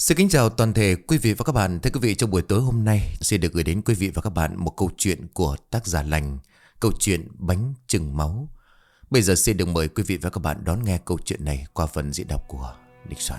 Xin kính chào toàn thể quý vị và các bạn. Thưa quý vị, trong buổi tối hôm nay xin được gửi đến quý vị và các bạn một câu chuyện của tác giả Lành, câu chuyện Bánh Chừng Máu. Bây giờ xin được mời quý vị và các bạn đón nghe câu chuyện này qua phần diễn đọc của Địch Soạn.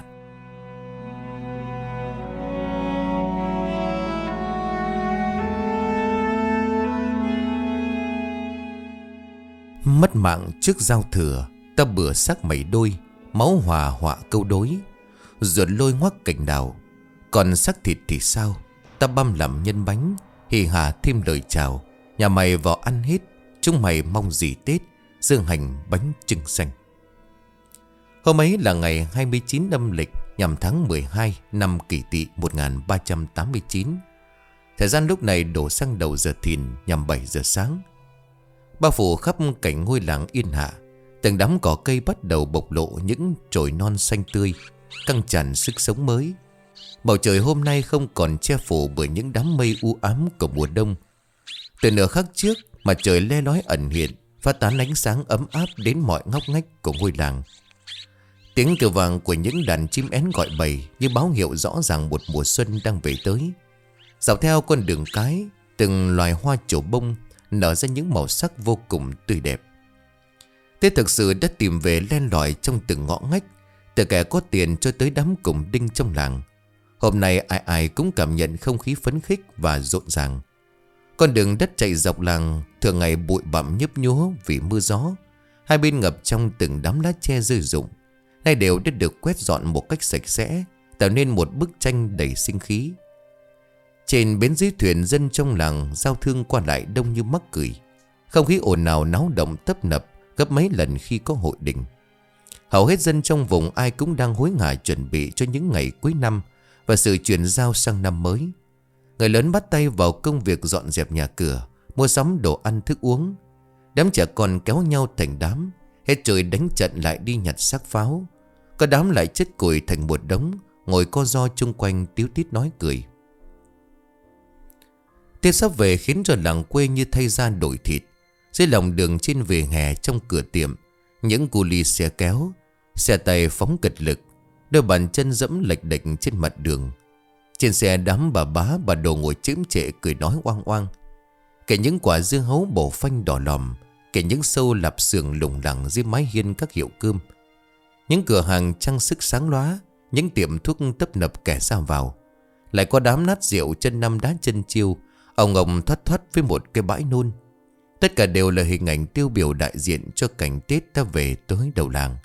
Mất mạng trước giao thừa, ta bữa xác mẩy đôi, máu hòa họa câu đối. Ruột lôi ngoắc cành đào, còn xác thịt thì sao? Ta băm làm nhân bánh, hì hà thêm lời chào. Nhà mày vào ăn hết, chúng mày mong gì Tết, dương hành bánh chưng xanh. Hôm ấy là ngày 29 âm lịch, nhằm tháng 12 năm Kỷ Tỵ 1389. Thời gian lúc này đổ sang đầu giờ thìn, nhằm 7 giờ sáng. Bao phủ khắp cảnh ngôi làng yên hạ, từng đám cỏ cây bắt đầu bộc lộ những chồi non xanh tươi, căng tràn sức sống mới. Bầu trời hôm nay không còn che phủ bởi những đám mây u ám của mùa đông. Từ nửa khắc trước, mặt trời le lói ẩn hiện, phát tán ánh sáng ấm áp đến mọi ngóc ngách của ngôi làng. Tiếng kêu vàng của những đàn chim én gọi bầy như báo hiệu rõ ràng một mùa xuân đang về tới. Dọc theo con đường cái, từng loài hoa trổ bông nở ra những màu sắc vô cùng tươi đẹp. Tết thực sự đã tìm về len lỏi trong từng ngõ ngách, từ kẻ có tiền cho tới đám cùng đinh trong làng. Hôm nay ai ai cũng cảm nhận không khí phấn khích và rộn ràng. Con đường đất chạy dọc làng thường ngày bụi bặm nhấp nhúa vì mưa gió. Hai bên ngập trong từng đám lá tre rơi rụng, nay đều đã được quét dọn một cách sạch sẽ, tạo nên một bức tranh đầy sinh khí. Trên bến dưới thuyền, dân trong làng giao thương qua lại đông như mắc cười. Không khí ồn ào náo động tấp nập gấp mấy lần khi có hội đình. Hầu hết dân trong vùng ai cũng đang hối hả chuẩn bị cho những ngày cuối năm và sự chuyển giao sang năm mới. Người lớn bắt tay vào công việc dọn dẹp nhà cửa, mua sắm đồ ăn thức uống. Đám trẻ con kéo nhau thành đám, hết trời đánh trận lại đi nhặt xác pháo. Có đám lại chất củi thành một đống, ngồi co ro chung quanh tíu tít nói cười. Tết sắp về khiến cho làng quê như thay da đổi thịt. Dưới lòng đường trên vỉa hè trong cửa tiệm, những cu ly xe kéo, xe tay phóng cật lực, đôi bàn chân dẫm lệch đệch trên mặt đường. Trên xe đám bà bá bà đồ ngồi chễm chệ cười nói oang oang. Kể những quả dưa hấu bổ phanh đỏ lòm, kể những sâu lạp xưởng lủng lẳng dưới mái hiên các hiệu cơm. Những cửa hàng trang sức sáng lóa, những tiệm thuốc tấp nập kẻ ra vào. Lại có đám nát rượu chân năm đá chân chiêu, ông thoát thoát với một cái bãi nôn. Tất cả đều là hình ảnh tiêu biểu đại diện cho cảnh Tết ta về tới đầu làng.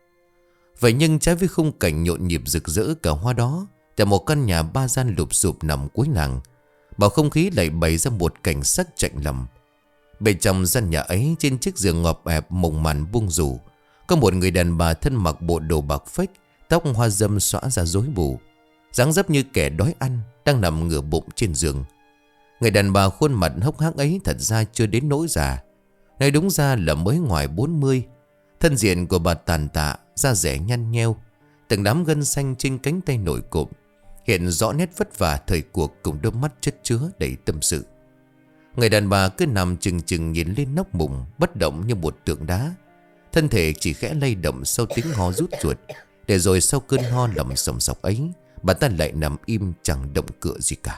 Vậy nhưng trái với khung cảnh nhộn nhịp rực rỡ cả hoa đó, tại một căn nhà ba gian lụp xụp nằm cuối làng, bầu không khí lại bày ra một cảnh sắc chạnh lòng. Bên trong gian nhà ấy, trên chiếc giường ngọp ẹp mùng màn buông rủ, có một người đàn bà thân mặc bộ đồ bạc phách, tóc hoa râm xõa ra rối bù, dáng dấp như kẻ đói ăn, đang nằm ngửa bụng trên giường. Người đàn bà khuôn mặt hốc hác ấy thật ra chưa đến nỗi già, nói đúng ra là mới ngoài 40. Thân diện của bà tàn tạ, da rẻ nhăn nheo, từng đám gân xanh trên cánh tay nổi cộm, hiện rõ nét vất vả thời cuộc cùng đôi mắt chất chứa đầy tâm sự. Người đàn bà cứ nằm chừng chừng nhìn lên nóc mùng, bất động như một tượng đá. Thân thể chỉ khẽ lay động sau tiếng ho rút ruột, để rồi sau cơn ho lầm sòng sọc ấy, bà ta lại nằm im chẳng động cựa gì cả.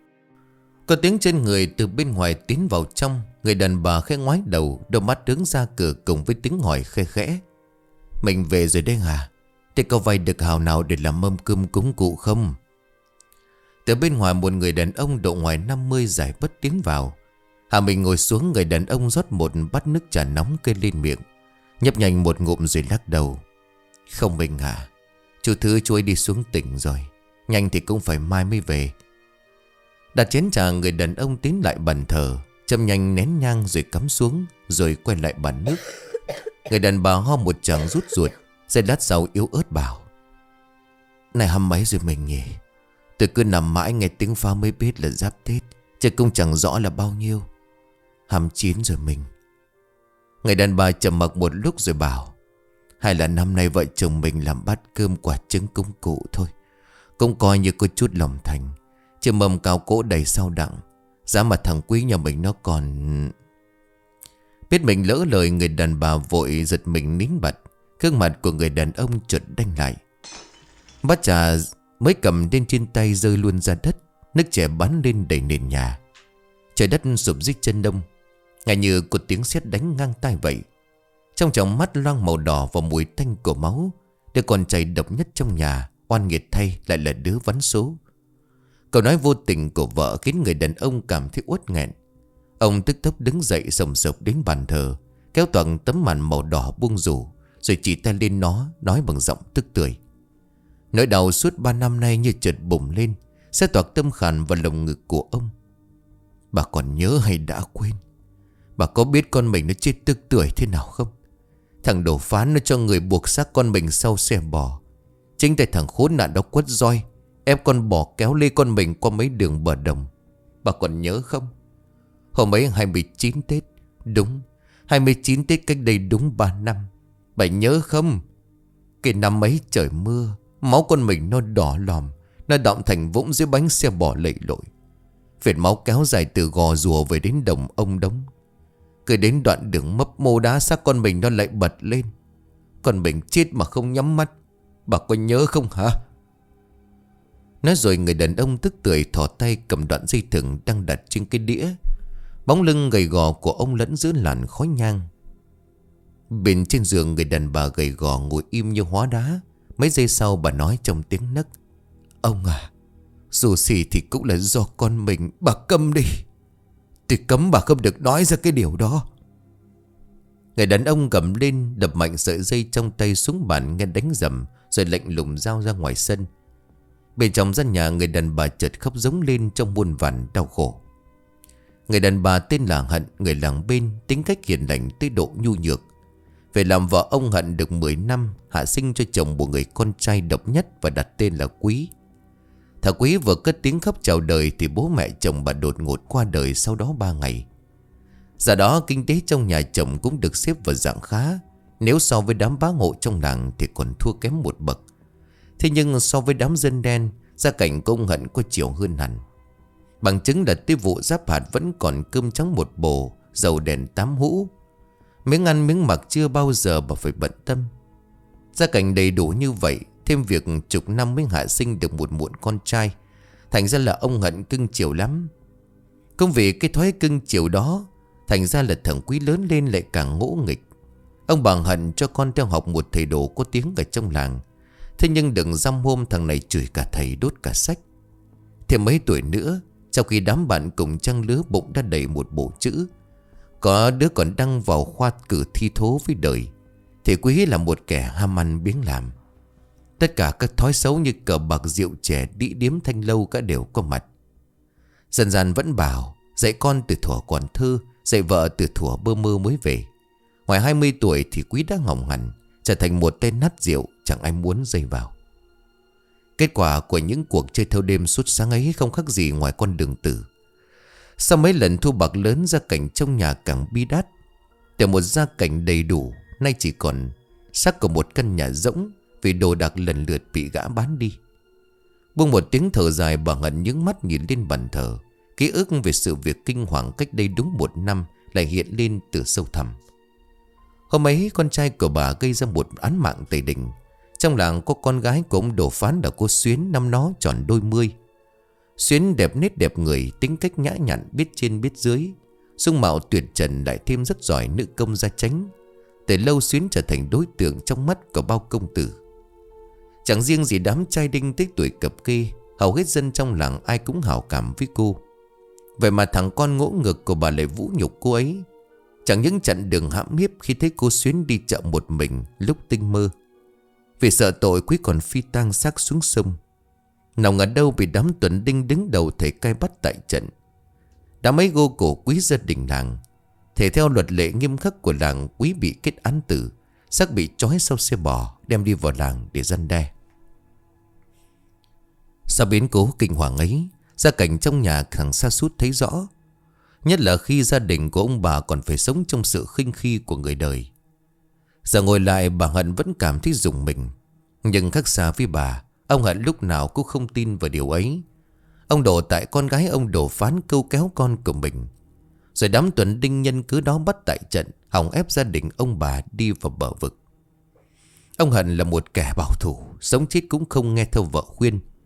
Có tiếng chân người từ bên ngoài tiến vào trong. Người đàn bà khẽ ngoái đầu, đôi mắt đứng ra cửa cùng với tiếng hỏi khe khẽ. Mình về rồi đây hả? Thế có vay được hào nào để làm mâm cơm cúng cụ không? Từ bên ngoài một người đàn ông độ ngoài 50 giải bất tiến vào. Hà mình ngồi xuống, người đàn ông rót một bát nước trà nóng kê lên miệng, nhấp nhanh một ngụm rồi lắc đầu. Không mình hả? Chú Thứ chú ấy đi xuống tỉnh rồi, nhanh thì cũng phải mai mới về. Đặt chén trà, người đàn ông tiến lại bàn thờ, châm nhanh nén nhang rồi cắm xuống, rồi quay lại bàn nước. Người đàn bà ho một tràng rút ruột, giây lát sau yếu ớt bảo. Này hăm mấy rồi mình nhỉ? Tôi cứ nằm mãi nghe tiếng pháo mới biết là giáp Tết, chứ cũng chẳng rõ là bao nhiêu. 29 rồi mình. Người đàn bà trầm mặc một lúc rồi bảo. Hay là năm nay vợ chồng mình làm bát cơm quả trứng cúng cụ thôi, cũng coi như có chút lòng thành. Chứ mâm cao cỗ đầy sau đặng, giá mà thằng Quý nhà mình nó còn... Biết mình lỡ lời, người đàn bà vội giật mình nín bật. Gương mặt của người đàn ông chợt đanh lại. Bát trà mới cầm lên trên tay rơi luôn ra đất. Nước chè bắn lên đầy nền nhà. Trời đất sụp dưới chân ông, ngay như có tiếng sét đánh ngang tai vậy. Trong tròng mắt loang màu đỏ và mùi tanh của máu. Đứa con trai độc nhất trong nhà, oan nghiệt thay, lại là đứa vắn số. Câu nói vô tình của vợ khiến người đàn ông cảm thấy uất nghẹn. Ông tức tốc đứng dậy sầm sập đến bàn thờ, kéo toàn tấm màn màu đỏ buông rủ, rồi chỉ tay lên nó, nói bằng giọng tức tưởi. Nỗi đau suốt 3 năm nay như chợt bùng lên, sẽ toạc tâm khàn vào lồng ngực của ông. Bà còn nhớ hay đã quên? Bà có biết con mình nó chết tức tưởi thế nào không? Thằng đồ phán nó cho người buộc xác con mình sau xe bò. Chính tay thằng khốn nạn đó quất roi, ép con bò kéo lê con mình qua mấy đường bờ đồng. Bà còn nhớ không? Hôm ấy 29 Tết. Đúng, 29 Tết cách đây đúng 3 năm. Bà nhớ không? Cái năm ấy trời mưa, máu con mình nó đỏ lòm, nó đọng thành vũng dưới bánh xe bò lầy lội. Vệt máu kéo dài từ gò rùa về đến đồng ông đống. Cứ đến đoạn đường mấp mô đá xác con mình nó lại bật lên. Con mình chết mà không nhắm mắt. Bà có nhớ không hả? Nói rồi người đàn ông tức tưởi thò tay cầm đoạn dây thừng đang đặt trên cái đĩa. Bóng lưng gầy gò của ông lẫn giữa làn khói nhang. Bên trên giường người đàn bà gầy gò ngồi im như hóa đá. Mấy giây sau bà nói trong tiếng nấc: Ông à, dù gì thì cũng là do con mình. Bà câm đi. Tôi cấm bà không được nói ra cái điều đó. Người đàn ông gầm lên, đập mạnh sợi dây trong tay xuống bàn nghe đánh rầm, rồi lạnh lùng giao ra ngoài sân. Bên trong gian nhà, người đàn bà chợt khóc giống lên trong muôn vàn đau khổ. Người đàn bà tên là Hận, người làng bên, tính cách hiền lành tới độ nhu nhược. Về làm vợ ông Hận được 10 năm, hạ sinh cho chồng một người con trai độc nhất và đặt tên là Quý. Thằng Quý vừa cất tiếng khóc chào đời thì bố mẹ chồng bà đột ngột qua đời sau đó 3 ngày. Giờ đó kinh tế trong nhà chồng cũng được xếp vào dạng khá. Nếu so với đám bá hộ trong làng thì còn thua kém một bậc. Thế nhưng so với đám dân đen, gia cảnh của ông Hận có chiều hơn hẳn. Bằng chứng là tới vụ giáp hạt vẫn còn cơm trắng một bồ, dầu đèn 8 hũ. Miếng ăn miếng mặc chưa bao giờ bà phải bận tâm. Gia cảnh đầy đủ như vậy, thêm việc chục năm mới hạ sinh được một muộn con trai, thành ra là ông Hận cưng chiều lắm. Cũng vì cái thói cưng chiều đó, thành ra là thằng Quý lớn lên lại càng ngỗ nghịch. Ông bà Hận cho con theo học một thầy đồ có tiếng ở trong làng. Thế nhưng đừng dăm hôm thằng này chửi cả thầy đốt cả sách. Thêm mấy tuổi nữa, trong khi đám bạn cùng trang lứa bụng đã đầy một bộ chữ, có đứa còn đăng vào khoa cử thi thố với đời, thì Quý là một kẻ ham ăn biếng làm. Tất cả các thói xấu như cờ bạc rượu chè, đĩ điếm thanh lâu cả đều có mặt. Dần dần vẫn bảo dạy con từ thuở còn thơ, dạy vợ từ thuở bơ mơ mới về. Ngoài 20 tuổi thì Quý đã hỏng hẳn, trở thành một tên nát rượu chẳng ai muốn dây vào. Kết quả của những cuộc chơi thâu đêm suốt sáng ấy không khác gì ngoài con đường tử. Sau mấy lần thu bạc lớn, gia cảnh trong nhà càng bi đát. Từ một gia cảnh đầy đủ, nay chỉ còn xác của một căn nhà rỗng vì đồ đạc lần lượt bị gã bán đi. Buông một tiếng thở dài, bà Hận nhướng mắt nhìn lên bàn thờ. Ký ức về sự việc kinh hoàng cách đây đúng 1 năm lại hiện lên từ sâu thẳm. Hôm ấy con trai của bà gây ra một án mạng tày đình. Trong làng có con gái của ông Đồ Phán là cô Xuyến, năm nó tròn đôi mươi. Xuyến đẹp nết đẹp người, tính cách nhã nhặn, biết trên biết dưới, dung mạo tuyệt trần, lại thêm rất giỏi nữ công gia chánh. Từ lâu Xuyến trở thành đối tượng trong mắt của bao công tử. Chẳng riêng gì đám trai đinh tích tuổi cập kê, hầu hết dân trong làng ai cũng hảo cảm với cô. Vậy mà thằng con ngỗ ngược của bà lại vũ nhục cô ấy. Chẳng những chặn đường hãm hiếp khi thấy cô Xuyến đi chợ một mình lúc tinh mơ. Vì sợ tội, Quý còn phi tang xác xuống sông. Nào ngờ đâu bị đám tuần đinh đứng đầu thầy cai bắt tại trận. Đám ấy gô cổ Quý gia đình làng. Thể theo luật lệ nghiêm khắc của làng, Quý bị kết án tử, xác bị trói sau xe bò đem đi vào làng để răn đe. Sau biến cố kinh hoàng ấy, gia cảnh trong nhà càng sa sút thấy rõ. Nhất là khi gia đình của ông bà còn phải sống trong sự khinh khi của người đời. Giờ ngồi lại, bà Hận vẫn cảm thấy rùng mình. Nhưng khác xa với bà, ông Hận lúc nào cũng không tin vào điều ấy. Ông đổ tại con gái ông Đồ Phán câu kéo con của mình. Rồi đám tuần đinh nhân cứ đó bắt tại trận, hòng ép gia đình ông bà đi vào bờ vực. Ông Hận là một kẻ bảo thủ, sống chết cũng không nghe theo vợ khuyên.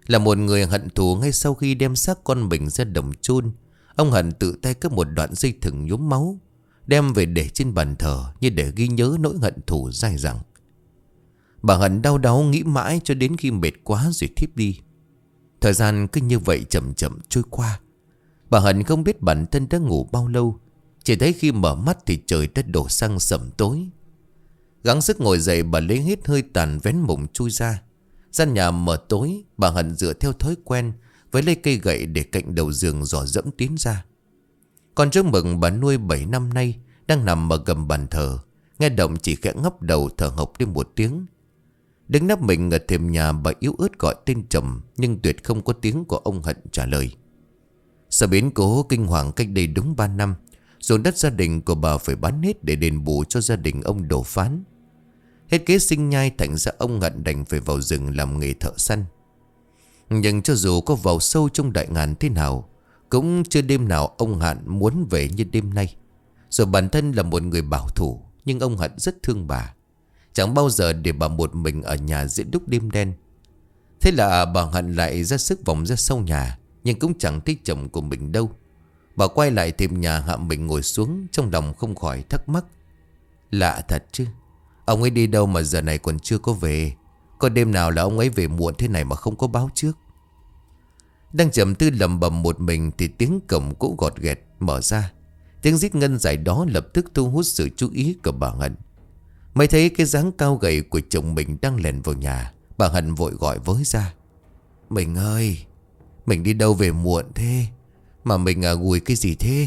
Là một người hận thù, ngay sau khi đem xác con mình ra đồng chôn, ông Hận tự tay cắt một đoạn dây thừng nhuốm máu, đem về để trên bàn thờ như để ghi nhớ nỗi hận thù dai dẳng. Bà Hận đau đáu nghĩ mãi cho đến khi mệt quá rồi thiếp đi. Thời gian cứ như vậy chậm chậm trôi qua. Bà Hận không biết bản thân đã ngủ bao lâu. Chỉ thấy khi mở mắt thì trời đã đổ sang sẩm tối. Gắng sức ngồi dậy, bà lấy hết hơi tàn vén mùng chui ra. Gian nhà mờ tối, bà Hận dựa theo thói quen với lấy cây gậy để cạnh đầu giường dò dẫm tiến ra. Con chó mừng bà nuôi 7 năm nay đang nằm ở gầm bàn thờ, nghe động chỉ khẽ ngóc đầu thở hộc lên một tiếng. Đứng nấp mình ở thềm nhà, bà yếu ớt gọi tên chồng, nhưng tuyệt không có tiếng của ông Hận trả lời. Sau biến cố kinh hoàng cách đây đúng 3 năm, ruộng đất gia đình của bà phải bán hết để đền bù cho gia đình ông Đồ Phán. Hết kế sinh nhai, thành ra ông Hận đành phải vào rừng làm nghề thợ săn. Nhưng cho dù có vào sâu trong đại ngàn thế nào, cũng chưa đêm nào ông Hận muốn về như đêm nay. Rồi bản thân là một người bảo thủ, nhưng ông Hận rất thương bà, chẳng bao giờ để bà một mình ở nhà giữa lúc đêm đen. Thế là bà Hận lại ra sức vòng ra sau nhà, nhưng cũng chẳng thấy chồng của mình đâu. Bà quay lại tìm nhà hạ mình ngồi xuống, trong lòng không khỏi thắc mắc. Lạ thật chứ, ông ấy đi đâu mà giờ này còn chưa có về? Có đêm nào là ông ấy về muộn thế này mà không có báo trước? Đang trầm tư lẩm bẩm một mình thì tiếng cổng cũ gọt ghẹt mở ra. Tiếng rít ngân dài đó lập tức thu hút sự chú ý của bà Hận. Mới thấy cái dáng cao gầy của chồng mình đang lèn vào nhà, bà Hận vội gọi với ra. Mình ơi, mình đi đâu về muộn thế? Mà mình gùi cái gì thế?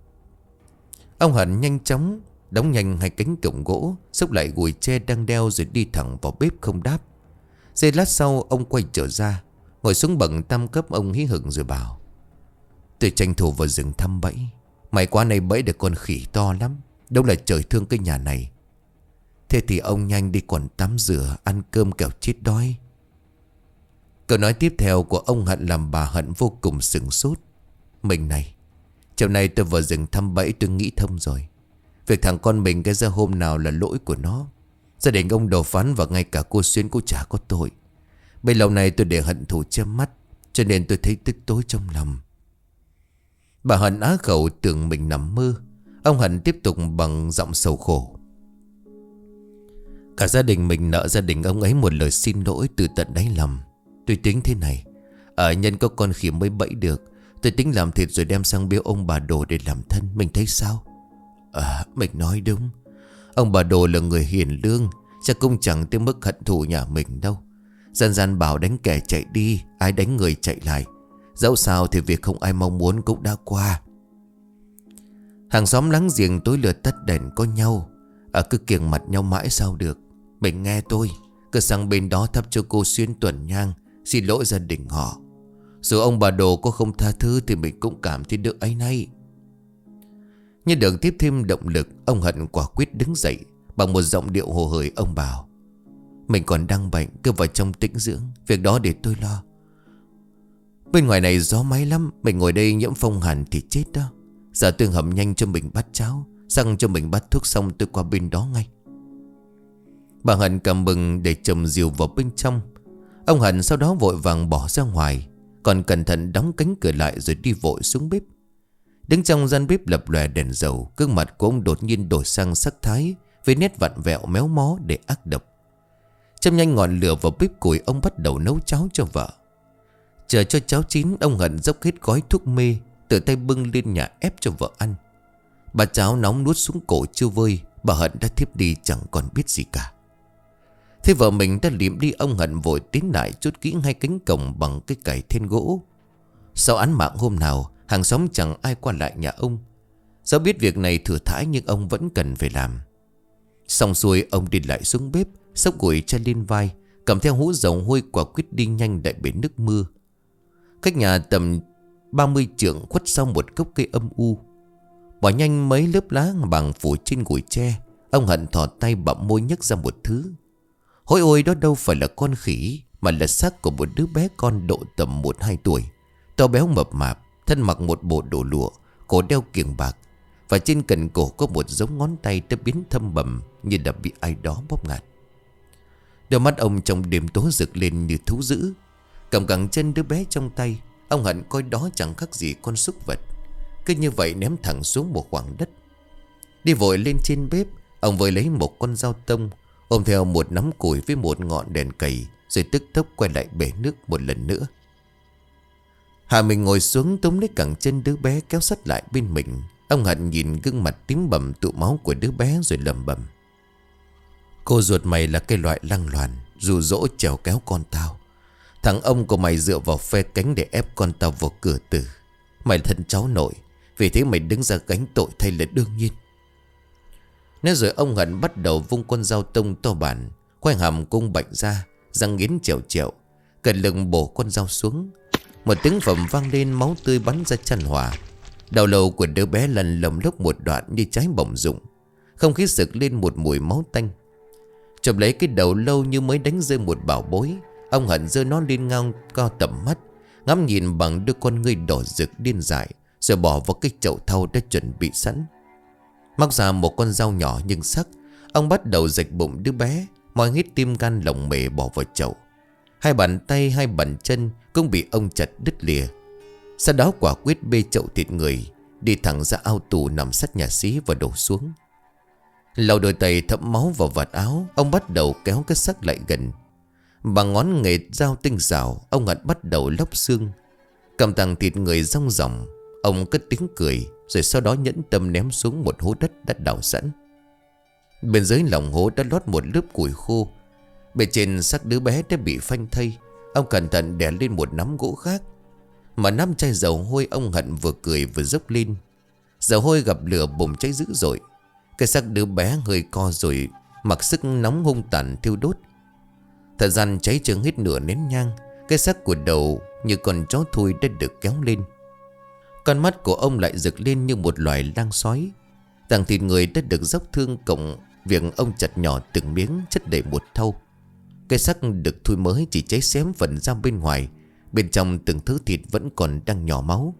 Ông Hận nhanh chóng đóng nhanh hai cánh cổng gỗ, xốc lại gùi tre đang đeo rồi đi thẳng vào bếp không đáp. Giây lát sau ông quay trở ra, ngồi xuống bậc tam cấp. Ông hí hửng rồi bảo: tôi tranh thủ vào rừng thăm bẫy. May quá này bẫy được con khỉ to lắm. Đâu là trời thương cái nhà này. Thế thì ông nhanh đi còn tắm rửa, ăn cơm kẻo chết đói. Câu nói tiếp theo của ông Hận làm bà Hận vô cùng sửng sốt. Mình này, chiều nay tôi vào rừng thăm bẫy, tôi nghĩ thông rồi. Việc thằng con mình cái ra hôm nào là lỗi của nó. Gia đình ông Đồ Phán và ngay cả cô Xuyên cũng chả có tội. Bấy lâu nay tôi để hận thù che mắt, cho nên tôi thấy tức tối trong lòng. Bà Hận á khẩu tưởng mình nằm mơ. Ông Hận tiếp tục bằng giọng sầu khổ. Cả gia đình mình nợ gia đình ông ấy một lời xin lỗi từ tận đáy lòng. Tôi tính thế này, nhân có con khỉ mới bẫy được, tôi tính làm thịt rồi đem sang biếu ông bà Đồ để làm thân. Mình thấy sao? Mình nói đúng. Ông bà Đồ là người hiền lương, chắc cũng chẳng tới mức hận thù nhà mình đâu. Dân gian bảo đánh kẻ chạy đi, ai đánh người chạy lại. Dẫu sao thì việc không ai mong muốn cũng đã qua. Hàng xóm láng giềng tối lửa tắt đèn có nhau, cứ kiêng mặt nhau mãi sao được. Mình nghe tôi, cứ sang bên đó thắp cho cô Xuyên tuần nhang, xin lỗi gia đình họ. Dù ông bà Đồ có không tha thứ thì mình cũng cảm thấy được áy náy. Như được tiếp thêm động lực, ông Hận quả quyết đứng dậy. Bằng một giọng điệu hồ hởi ông bảo: mình còn đang bệnh, cứ vào trong tĩnh dưỡng, việc đó để tôi lo. Bên ngoài này gió máy lắm, mình ngồi đây nhiễm phong hàn thì chết đó. Giờ tôi hầm nhanh cho mình bát cháo, xăng cho mình bát thuốc, xong tôi qua bên đó ngay. Bà Hận cầm bừng để chồng dìu vào bên trong. Ông Hận sau đó vội vàng bỏ ra ngoài, còn cẩn thận đóng cánh cửa lại rồi đi vội xuống bếp. Đứng trong gian bếp lập lòe đèn dầu, gương mặt của ông đột nhiên đổi sang sắc thái với nét vặn vẹo méo mó để ác độc. Châm nhanh ngọn lửa vào bếp củi, ông bắt đầu nấu cháo cho vợ. Chờ cho cháo chín, ông Hận dốc hết gói thuốc mê, tự tay bưng lên nhà ép cho vợ ăn. Bà cháo nóng nuốt xuống cổ chưa vơi, bà Hận đã thiếp đi chẳng còn biết gì cả. Thế vợ mình đã liệm đi, ông Hận vội tiến lại chốt kỹ hai cánh cổng bằng cái cày then gỗ. Sau án mạng hôm nào, hàng xóm chẳng ai qua lại nhà ông. Do biết việc này thừa thãi nhưng ông vẫn cần phải làm. Xong xuôi, ông đi lại xuống bếp, xốc gùi che lên vai, cầm theo hũ dầu hôi, quả quyết đi nhanh đại bể nước mưa. Cách nhà tầm 30 trượng, khuất sau một gốc cây âm u. Bỏ nhanh mấy lớp lá bằng phủ trên gùi tre. Ông Hận thò tay bặm môi nhấc ra một thứ. Hối ôi, đó đâu phải là con khỉ, mà là xác của một đứa bé con độ tầm 1-2 tuổi, to béo mập mạp, thân mặc một bộ đồ lụa, cổ đeo kiềng bạc, và trên cạnh cổ có một dấu ngón tay đã biến thâm bầm như đã bị ai đó bóp ngạt. Đôi mắt ông trong đêm tối rực lên như thú dữ. Cầm cẳng chân đứa bé trong tay. Ông Hận coi đó chẳng khác gì con súc vật. Cứ như vậy ném thẳng xuống một khoảng đất. Đi vội lên trên bếp. Ông vừa lấy một con dao tông, ôm theo một nắm củi với một ngọn đèn cầy, rồi tức tốc quay lại bể nước một lần nữa. Hạ mình ngồi xuống túm lấy cẳng chân đứa bé kéo sát lại bên mình. Ông Hận nhìn gương mặt tím bầm tụ máu của đứa bé rồi lẩm bẩm: cô ruột mày là cái loại lăng loàn, dụ dỗ trèo kéo con tao. Thằng ông của mày dựa vào phe cánh để ép con tao vào cửa tử. Mày là thân cháu nội, vì thế mày đứng ra gánh tội thay là đương nhiên. Nói rồi ông Hận bắt đầu vung con dao tông to bản, quay hàm cung bạnh ra, răng nghiến trèo trèo, cẩn lưng bổ con dao xuống. Một tiếng phẩm vang lên, máu tươi bắn ra chan hòa. Đầu lâu của đứa bé lần lầm lốc một đoạn như trái bỏng rụng. Không khí sực lên một mùi máu tanh. Chụp lấy cái đầu lâu như mới đánh rơi một bảo bối, ông Hận giơ nó lên ngang cao tầm mắt, ngắm nhìn bằng đôi con ngươi đỏ rực điên dại, rồi bỏ vào cái chậu thau đã chuẩn bị sẵn. Móc ra một con dao nhỏ nhưng sắc, ông bắt đầu rạch bụng đứa bé, moi hết tim gan lồng mề bỏ vào chậu. Hai bàn tay hai bàn chân cũng bị ông chặt đứt lìa. Sau đó quả quyết bê chậu thịt người đi thẳng ra ao tù nằm sát nhà xí và đổ xuống. Lau đôi tay thấm máu vào vạt áo, ông bắt đầu kéo cái xác lại gần. Bằng ngón nghề dao tinh xảo, ông Hận bắt đầu lóc xương. Cầm tàng thịt người rong ròng, ông cất tiếng cười, rồi sau đó nhẫn tâm ném xuống một hố đất đã đào sẵn. Bên dưới lòng hố đã lót một lớp củi khô. Bên trên xác đứa bé đã bị phanh thây. Ông cẩn thận đè lên một nắm gỗ khác. Mà nắm chai dầu hôi, ông Hận vừa cười vừa dốc lên. Dầu hôi gặp lửa bùng cháy dữ dội. Cái xác đứa bé hơi co rồi mặc sức nóng hung tàn thiêu đốt. Thời gian cháy chừng hết nửa nén nhang. Cái xác của đầu như con chó thui đã được kéo lên. Con mắt của ông lại rực lên như một loài lang sói. Tàng thịt người đã được dốc thương, cộng việc ông chặt nhỏ từng miếng chất đầy một thau. Cái xác được thui mới chỉ cháy xém phần ra bên ngoài. Bên trong từng thứ thịt vẫn còn đang nhỏ máu.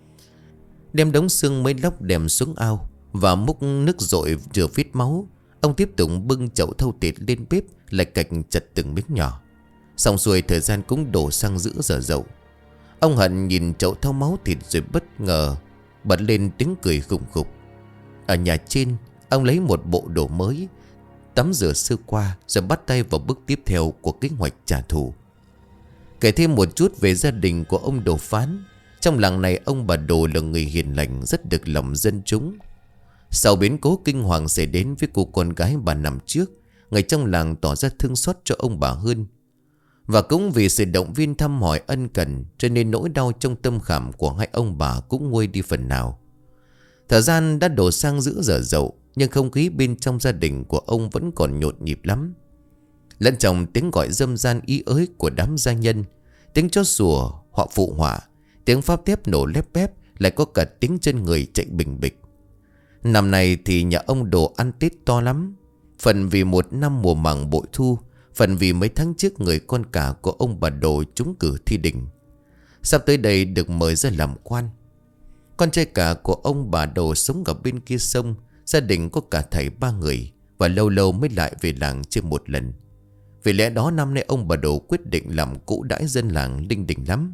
Đem đống xương mới lóc đem xuống ao và múc nước dội rửa vết máu. Ông tiếp tục bưng chậu thau thịt lên bếp, lạch cạch chặt từng miếng nhỏ. Xong xuôi thời gian cũng đổ sang giữa giờ dậu. Ông Hận nhìn chậu thau máu thịt rồi bất ngờ bật lên tiếng cười khủng khục. Ở nhà trên, ông lấy một bộ đồ mới, tắm rửa sơ qua, rồi bắt tay vào bước tiếp theo của kế hoạch trả thù. Kể thêm một chút về gia đình của ông Đồ Phán. Trong làng này, ông bà Đồ là người hiền lành, rất được lòng dân chúng. Sau biến cố kinh hoàng xảy đến với cô con gái bà năm trước, người trong làng tỏ ra thương xót cho ông bà hơn. Và cũng vì sự động viên thăm hỏi ân cần, cho nên nỗi đau trong tâm khảm của hai ông bà cũng nguôi đi phần nào. Thời gian đã đổ sang giữa giờ dậu, nhưng không khí bên trong gia đình của ông vẫn còn nhộn nhịp lắm. Lẫn trong tiếng gọi râm ran ý ới của đám gia nhân, tiếng chó sủa, họ phụ họa, tiếng pháp thép nổ lép bép, lại có cả tiếng chân người chạy bình bịch. Năm này thì nhà ông Đồ ăn Tết to lắm. Phần vì một năm mùa màng bội thu, phần vì mấy tháng trước người con cả của ông bà Đồ trúng cử thi đình. Sắp tới đây được mời ra làm quan. Con trai cả của ông bà Đồ sống ở bên kia sông. Gia đình có cả thảy 3 người, và lâu lâu mới lại về làng chơi một lần. Vì lẽ đó năm nay ông bà Đồ quyết định làm cỗ đãi dân làng linh đình lắm.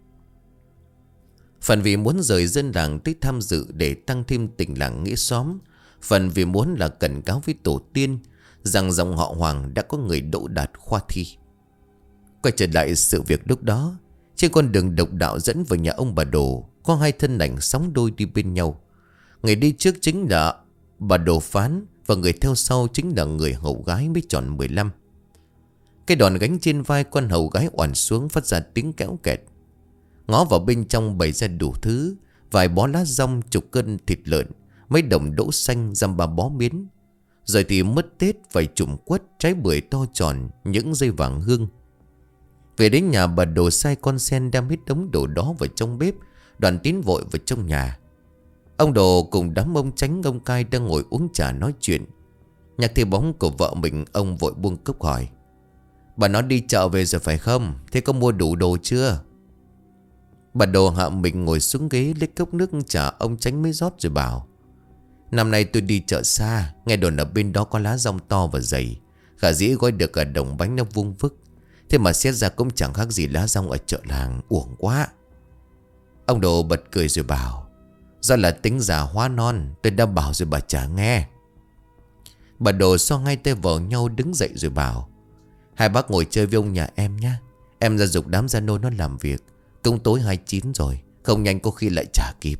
Phần vì muốn rời dân làng tới tham dự để tăng thêm tình làng nghĩa xóm. Phần vì muốn là cảnh cáo với tổ tiên rằng dòng họ Hoàng đã có người đỗ đạt khoa thi. Quay trở lại sự việc lúc đó, trên con đường độc đạo dẫn vào nhà ông bà Đồ, có hai thân ảnh sóng đôi đi bên nhau. Người đi trước chính là bà Đồ Phán, và người theo sau chính là người hầu gái mới tròn 15. Cái đòn gánh trên vai con hầu gái oằn xuống phát ra tiếng kéo kẹt. Ngó vào bên trong bày ra đủ thứ: vài bó lá dong, chục cân thịt lợn, mấy đồng đỗ xanh, dăm ba bó miến. Rồi thì mứt tết, vài chùm quất, trái bưởi to tròn, những dây vàng hương. Về đến nhà, bà Đồ sai con sen đem hết đống đồ đó vào trong bếp. Đoàn Tín vội vào trong nhà. Ông Đồ cùng đám ông Chánh ông Cai đang ngồi uống trà nói chuyện. Nhắc thấy bóng của vợ mình, ông vội buông cốc hỏi: bà nó đi chợ về rồi phải không? Thế có mua đủ đồ chưa? Bà Đồ hạ mình ngồi xuống ghế, lấy cốc nước trà ông Chánh mới rót rồi bảo: năm nay tôi đi chợ xa, nghe đồn ở bên đó có lá dong to và dày, khả dĩ gói được cả đồng bánh nó vung vức. Thế mà xét ra cũng chẳng khác gì lá dong ở chợ làng. Uổng quá. Ông Đồ bật cười rồi bảo: do là tính già hóa non, tôi đã bảo rồi bà chả nghe. Bà Đồ so ngay tay vào nhau đứng dậy rồi bảo: hai bác ngồi chơi với ông nhà em nhá. Em ra giục đám gia nô nó làm việc. Cũng tối 29 rồi, không nhanh có khi lại chả kịp.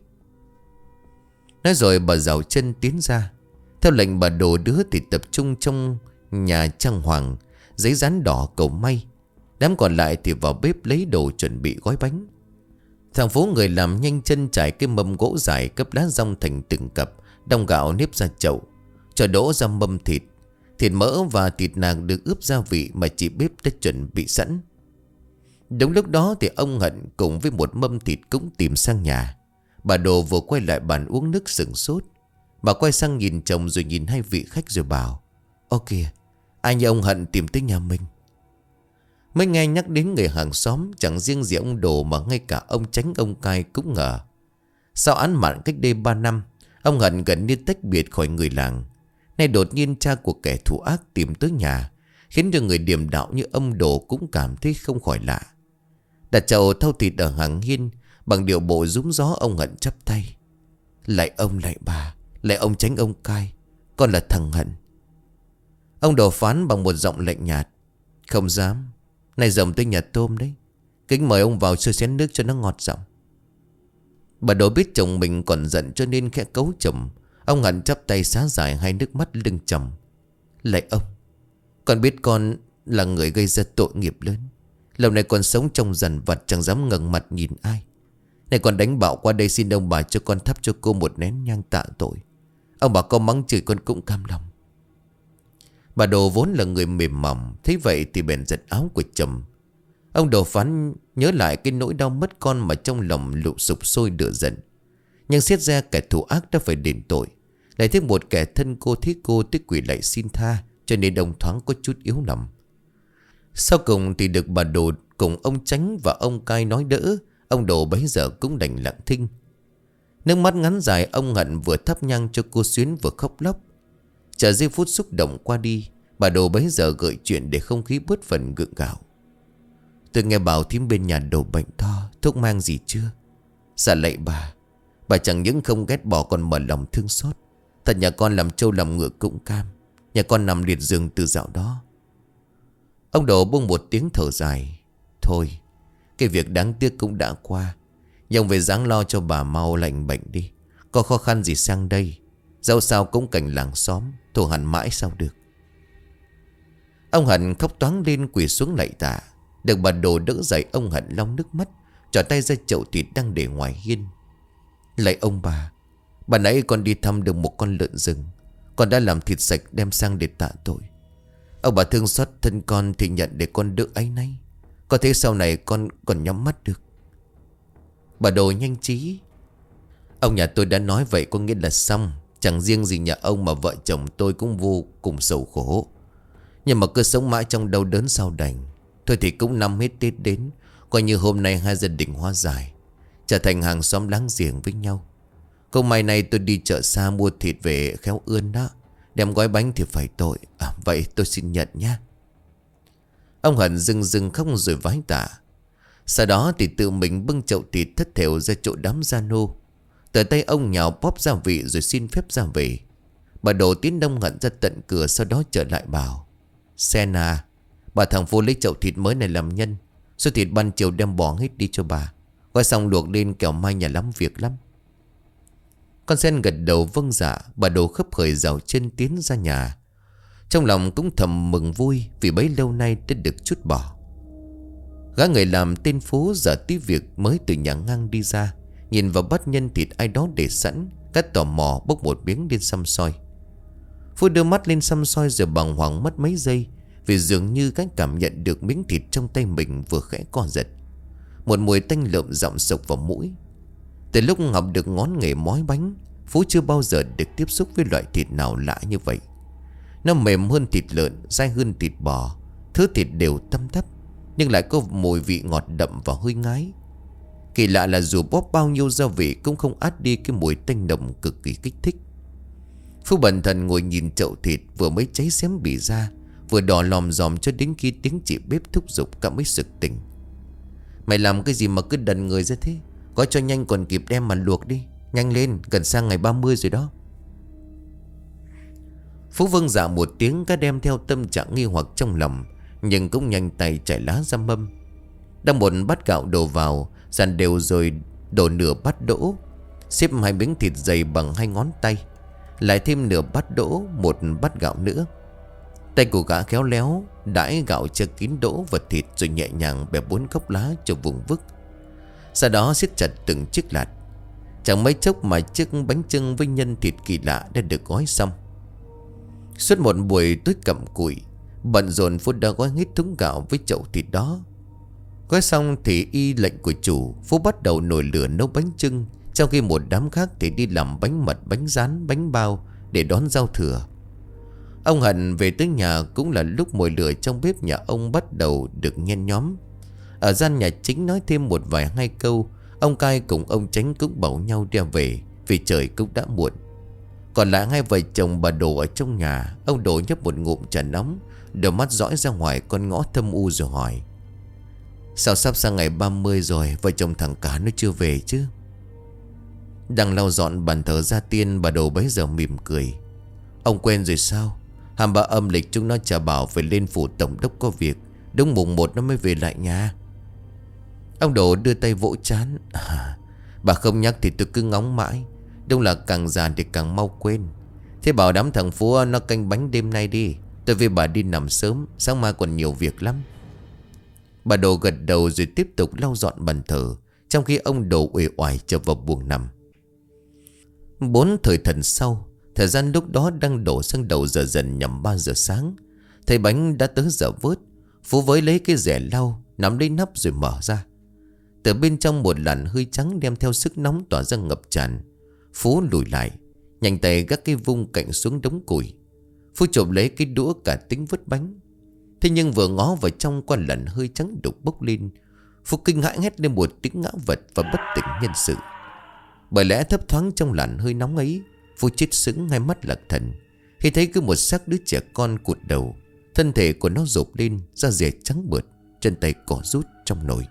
Nói rồi bà dào chân tiến ra. Theo lệnh bà Đồ, đứa thì tập trung trong nhà trang hoàng, giấy dán đỏ cầu may. Đám còn lại thì vào bếp lấy đồ chuẩn bị gói bánh. Thằng Phú người làm nhanh chân trải cái mâm gỗ dài, cấp lá dong thành từng cặp, đong gạo nếp ra chậu, cho đổ ra mâm thịt. Thịt mỡ và thịt nạc được ướp gia vị mà chị bếp đã chuẩn bị sẵn. Đúng lúc đó thì ông Hận cùng với một mâm thịt cũng tìm sang nhà. Bà Đồ vừa quay lại bàn uống nước sửng sốt. Bà quay sang nhìn chồng rồi nhìn hai vị khách rồi bảo: ô kìa, ai như ông Hận tìm tới nhà mình. Mới nghe nhắc đến người hàng xóm, chẳng riêng gì ông Đồ mà ngay cả ông Chánh ông Cai cũng ngờ. Sau án mạng cách đây 3 năm, ông Hận gần như tách biệt khỏi người làng. Nay đột nhiên cha của kẻ thù ác tìm tới nhà, khiến cho người điềm đạo như ông Đồ cũng cảm thấy không khỏi lạ. Đặt chậu thau thịt ở hàng hiên, bằng điệu bộ rúm gió, ông Hận chắp tay: lạy ông, lạy bà, lạy ông Chánh ông Cai, con là thằng Hận. Ông Đồ phán bằng một giọng lạnh nhạt: không dám. Này dầm tới nhà tôm đấy, kính mời ông vào sơi xén nước cho nó ngọt giọng. Bà Đồ biết chồng mình còn giận cho nên khẽ cấu chồng. Ông Hận chắp tay xá dài hai nước mắt lưng tròng: lạy ông, con biết con là người gây ra tội nghiệp lớn. Lâu nay con sống trong dằn vặt, chẳng dám ngẩng mặt nhìn ai. Này con đánh bạo qua đây, xin ông bà cho con thắp cho cô một nén nhang tạ tội. Ông bà có mắng chửi con cũng cam lòng. Bà Đồ vốn là người mềm mỏng, thấy vậy thì bèn giật áo của chồng. Ông Đồ phán nhớ lại cái nỗi đau mất con mà trong lòng lụ sục sôi lửa giận. Nhưng xét ra kẻ thù ác đã phải đền tội, lại thêm một kẻ thân cô thích cô tới quỷ lại xin tha, cho nên ông thoáng có chút yếu lòng. Sau cùng thì được bà Đồ cùng ông Chánh và ông Cai nói đỡ, ông Đồ bấy giờ cũng đành lặng thinh. Nước mắt ngắn dài, ông Hận vừa thắp nhang cho cô Xuyến vừa khóc lóc. Chờ giây phút xúc động qua đi, bà Đồ bấy giờ gợi chuyện để không khí bớt phần gượng gạo: tôi nghe bảo thím bên nhà Đồ bệnh to, thuốc mang gì chưa? Dạ lạy bà chẳng những không ghét bỏ còn mở lòng thương xót. Thật nhà con làm trâu làm ngựa cũng cam. Nhà con nằm liệt giường từ dạo đó. Ông Đồ buông một tiếng thở dài: thôi, cái việc đáng tiếc cũng đã qua. Nhưng về ráng lo cho bà mau lành bệnh đi. Có khó khăn gì sang đây, dẫu sao cũng cảnh làng xóm, thù hằn mãi sao được. Ông Hận khóc toáng lên quỳ xuống lạy tạ. Được bà Đồ đỡ dậy, ông Hận lau nước mắt, trỏ tay ra chậu thịt đang để ngoài hiên: lạy ông bà nãy con đi thăm được một con lợn rừng, con đã làm thịt sạch đem sang để tạ tội. Ông bà thương xót thân con thì nhận để con đỡ áy náy. Có thế sau này con còn nhắm mắt được. Bà Đồ nhanh trí: ông nhà tôi đã nói vậy có nghĩa là xong. Chẳng riêng gì nhà ông mà vợ chồng tôi cũng vô cùng sầu khổ. Nhưng mà cứ sống mãi trong đau đớn sao đành. Thôi thì cũng năm hết Tết đến, coi như hôm nay hai gia đình hóa giải, trở thành hàng xóm láng giềng với nhau. Không may này tôi đi chợ xa mua thịt về khéo ươn đó, đem gói bánh thì phải tội. Vậy tôi xin nhận nhé. Ông Hận rưng khóc rồi vái tạ. Sau đó thì tự mình bưng chậu thịt thất thểu ra chỗ đám gia nô. Từ tay ông nhào bóp gia vị rồi xin phép ra về. Bà Đồ tiến đông Hận ra tận cửa, sau đó trở lại bảo: Sen à, bà thằng Phú lấy chậu thịt mới này làm nhân. Số thịt ban chiều đem bỏ hết đi cho bà, gói xong luộc lên kẻo mai nhà lắm việc lắm. Con Sen gật đầu vâng dạ. Bà Đồ khấp khởi rào chân tiến ra nhà. Trong lòng cũng thầm mừng vui vì bấy lâu nay đã được trút bỏ. Gã người làm tên Phú giờ tí việc mới từ nhà ngang đi ra, nhìn vào bát nhân thịt ai đó để sẵn, gã tò mò bốc một miếng lên xăm soi. Phú đưa mắt lên xăm soi rồi bàng hoàng mất mấy giây, vì dường như gã cảm nhận được miếng thịt trong tay mình vừa khẽ co giật. Một mùi tanh lợm dọng sộc vào mũi. Từ lúc học được ngón nghề mói bánh, Phú chưa bao giờ được tiếp xúc với loại thịt nào lạ như vậy. Nó mềm hơn thịt lợn, dai hơn thịt bò, thứ thịt đều tăm tắp, nhưng lại có mùi vị ngọt đậm và hơi ngái. Kỳ lạ là dù bóp bao nhiêu gia vị cũng không át đi cái mùi tanh nồng cực kỳ kích thích. Phú bần thần ngồi nhìn chậu thịt vừa mới cháy xém bì ra, vừa đỏ lòm dòm cho đến khi tiếng chị bếp thúc giục cả mới sực tỉnh. Mày làm cái gì mà cứ đần người ra thế? Gói cho nhanh còn kịp đem mà luộc đi. Nhanh lên, gần sang ngày 30 rồi đó. Phú vâng dạ một tiếng, cả đem theo tâm trạng nghi hoặc trong lòng, nhưng cũng nhanh tay trải lá ra mâm. Đang một bát gạo đổ vào, dàn đều rồi đổ nửa bát đỗ, xếp 2 miếng thịt dày bằng 2 ngón tay, lại thêm nửa bát đỗ, một bát gạo nữa. Tay của gã khéo léo đãi gạo cho kín đỗ và thịt, rồi nhẹ nhàng bẻ 4 gốc lá cho vùng vức. Sau đó siết chặt từng chiếc lạt. Chẳng mấy chốc mà chiếc bánh chưng với nhân thịt kỳ lạ đã được gói xong. Suốt một buổi tối cặm cụi bận rộn, Phú đã gói hết thúng gạo với chậu thịt đó. Gói xong thì y lệnh của chủ, Phú bắt đầu nồi lửa nấu bánh chưng, trong khi một đám khác thì đi làm bánh mật, bánh rán, bánh bao để đón giao thừa. Ông Hận về tới nhà cũng là lúc mồi lửa trong bếp nhà ông bắt đầu được nhen nhóm. Ở gian nhà chính nói thêm một vài hai câu, ông Cai cùng ông Chánh cũng bảo nhau đeo về, vì trời cũng đã muộn. Còn lại hai vợ chồng bà Đồ ở trong nhà. Ông Đồ nhấp một ngụm trà nóng, đôi mắt dõi ra ngoài con ngõ thâm u rồi hỏi: sao sắp sang ngày 30 rồi, vợ chồng thằng Cả nó chưa về chứ? Đang lau dọn bàn thờ gia tiên, bà Đồ bấy giờ mỉm cười: ông quên rồi sao? Hàm bà âm lịch chúng nó chả bảo phải lên phủ tổng đốc có việc, đúng mùng 1 nó mới về lại nhà. Ông Đồ đưa tay vỗ trán: bà không nhắc thì tôi cứ ngóng mãi. Đúng là càng già thì càng mau quên. Thế bảo đám thằng Phú nó canh bánh đêm nay đi, tôi với bà đi nằm sớm, sáng mai còn nhiều việc lắm. Bà Đồ gật đầu rồi tiếp tục lau dọn bàn thờ, trong khi ông Đồ uể oải trở vào buồng nằm. 4 thời thần sau, thời gian lúc đó đang đổ sang đầu giờ dần nhằm 3 giờ sáng. Thầy bánh đã tới giờ vớt. Phú với lấy cái rẻ lau, nắm lấy nắp rồi mở ra. Từ bên trong một làn hơi trắng đem theo sức nóng tỏa ra ngập tràn. Phú lùi lại, nhanh tay gác cái vung cạnh xuống đống củi. Phú chộp lấy cái đũa cả tính vứt bánh. Thế nhưng vừa ngó vào trong qua làn hơi trắng đục bốc lên, Phú kinh hãi hét lên một tiếng ngã vật và bất tỉnh nhân sự. Bởi lẽ thấp thoáng trong làn hơi nóng ấy, Phú chết sững, hai mắt lạc thần khi thấy cứ một xác đứa trẻ con cụt đầu. Thân thể của nó rộp lên, da rẻ trắng bượt, chân tay cỏ rút trong nồi.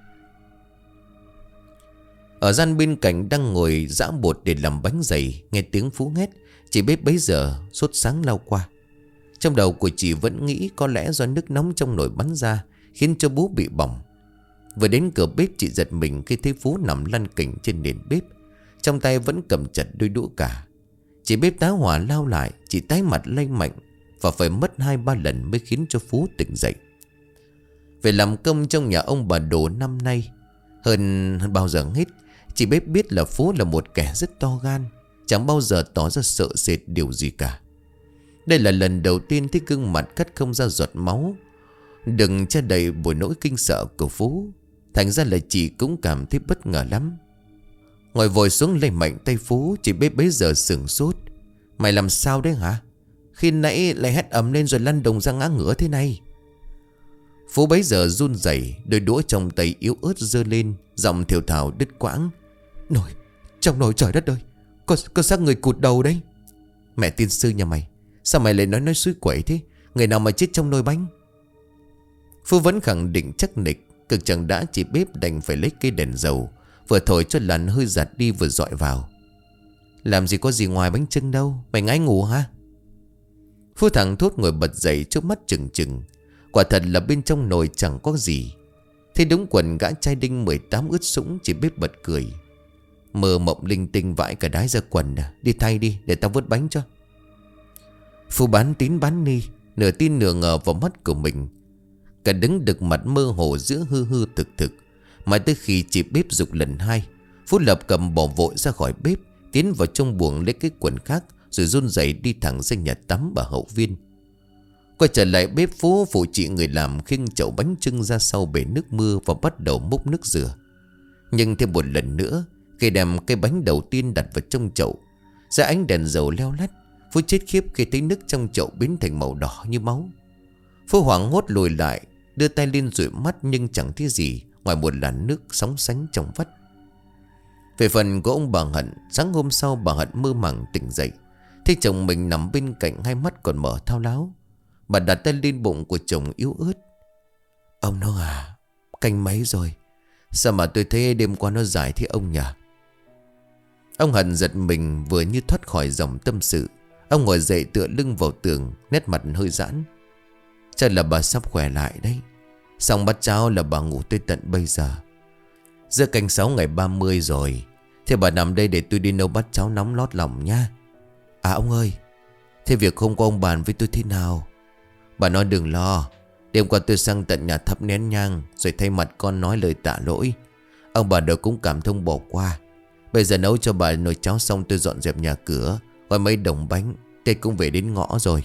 Ở gian bên cạnh đang ngồi giã bột để làm bánh dày, nghe tiếng Phú hét, chị bếp bấy giờ sốt sáng lao qua. Trong đầu của chị vẫn nghĩ có lẽ do nước nóng trong nồi bắn ra khiến cho bố bị bỏng. Vừa đến cửa bếp, chị giật mình khi thấy Phú nằm lăn kỉnh trên nền bếp, trong tay vẫn cầm chặt đôi đũa cả. Chị bếp tá hỏa lao lại, chị tái mặt lay mạnh và phải mất 2-3 lần mới khiến cho Phú tỉnh dậy. Về làm công trong nhà ông bà Đồ năm nay, hơn bao giờ hết, chị bếp biết là Phú là một kẻ rất to gan, chẳng bao giờ tỏ ra sợ sệt điều gì cả. Đây là lần đầu tiên thấy gương mặt cắt không ra giọt máu, đừng che đầy bởi nỗi kinh sợ của Phú. Thành ra là chị cũng cảm thấy bất ngờ lắm. Ngồi vội xuống lấy mạnh tay Phú, chị bếp bấy giờ sửng sốt: mày làm sao đấy hả? Khi nãy lại hét ầm lên rồi lăn đồng ra ngã ngửa thế này. Phú bấy giờ run rẩy, đôi đũa trong tay yếu ớt giơ lên, giọng thều thào đứt quãng: nồi, trong nồi, trời đất ơi, có xác người cụt đầu đấy. Mẹ tiên sư nhà mày, sao mày lại nói suối quẩy thế? Người nào mà chết trong nồi bánh? Phú vẫn khẳng định chắc nịch. Cực chẳng đã, chị bếp đành phải lấy cây đèn dầu, vừa thổi cho làn hơi giặt đi vừa dọi vào: làm gì có gì ngoài bánh chưng đâu, mày ngái ngủ hả? Phú thẳng thốt ngồi bật dậy, trước mắt trừng trừng. Quả thật là bên trong nồi chẳng có gì. Thế đúng quần gã trai đinh 18 ướt sũng, chị bếp bật cười: mơ mộng linh tinh vãi cả đái ra quần à? Đi thay đi, để tao vớt bánh cho. Phú bán tín bán nghi, nửa tin nửa ngờ vào mắt của mình. Cả đứng đực mặt mơ hồ giữa hư hư thực thực. Mãi tới khi chị bếp giục lần 2, Phú lập cầm bỏ vội ra khỏi bếp, tiến vào trong buồng lấy cái quần khác, rồi run rẩy đi thẳng ra nhà tắm bà Hậu Viên. Quay trở lại bếp, Phú phụ chị người làm khiêng chậu bánh chưng ra sau bể nước mưa và bắt đầu múc nước rửa. Nhưng thêm một lần nữa, khi đem cái bánh đầu tiên đặt vào trong chậu, ra ánh đèn dầu leo lắt, Phú chết khiếp khi thấy nước trong chậu biến thành màu đỏ như máu. Phú hoảng hốt lùi lại, đưa tay lên dụi mắt nhưng chẳng thấy gì ngoài một làn nước sóng sánh trong vắt. Về phần của ông bà Hận, sáng hôm sau bà Hận mơ màng tỉnh dậy, thấy chồng mình nằm bên cạnh, hai mắt còn mở thao láo. Bà đặt tay lên bụng của chồng yếu ớt. Ông nó à, canh mấy rồi? Sao mà tôi thấy đêm qua nó dài thế ông nhỉ? Ông Hận giật mình vừa như thoát khỏi dòng tâm sự. Ông ngồi dậy tựa lưng vào tường, nét mặt hơi giãn. Chắc là bà sắp khỏe lại đấy. Xong bắt cháu là bà ngủ tới tận bây giờ. Giờ canh 6 ngày 30 rồi. Thế bà nằm đây để tôi đi nấu bát cháo nóng lót lòng nha. À ông ơi, thế việc hôm qua ông bàn với tôi thế nào? Bà nói đừng lo. Đêm qua tôi sang tận nhà thắp nén nhang, rồi thay mặt con nói lời tạ lỗi. Ông bà đều cũng cảm thông bỏ qua. Bây giờ nấu cho bà nồi cháo xong tôi dọn dẹp nhà cửa, gói mấy đồng bánh. Tết cũng về đến ngõ rồi.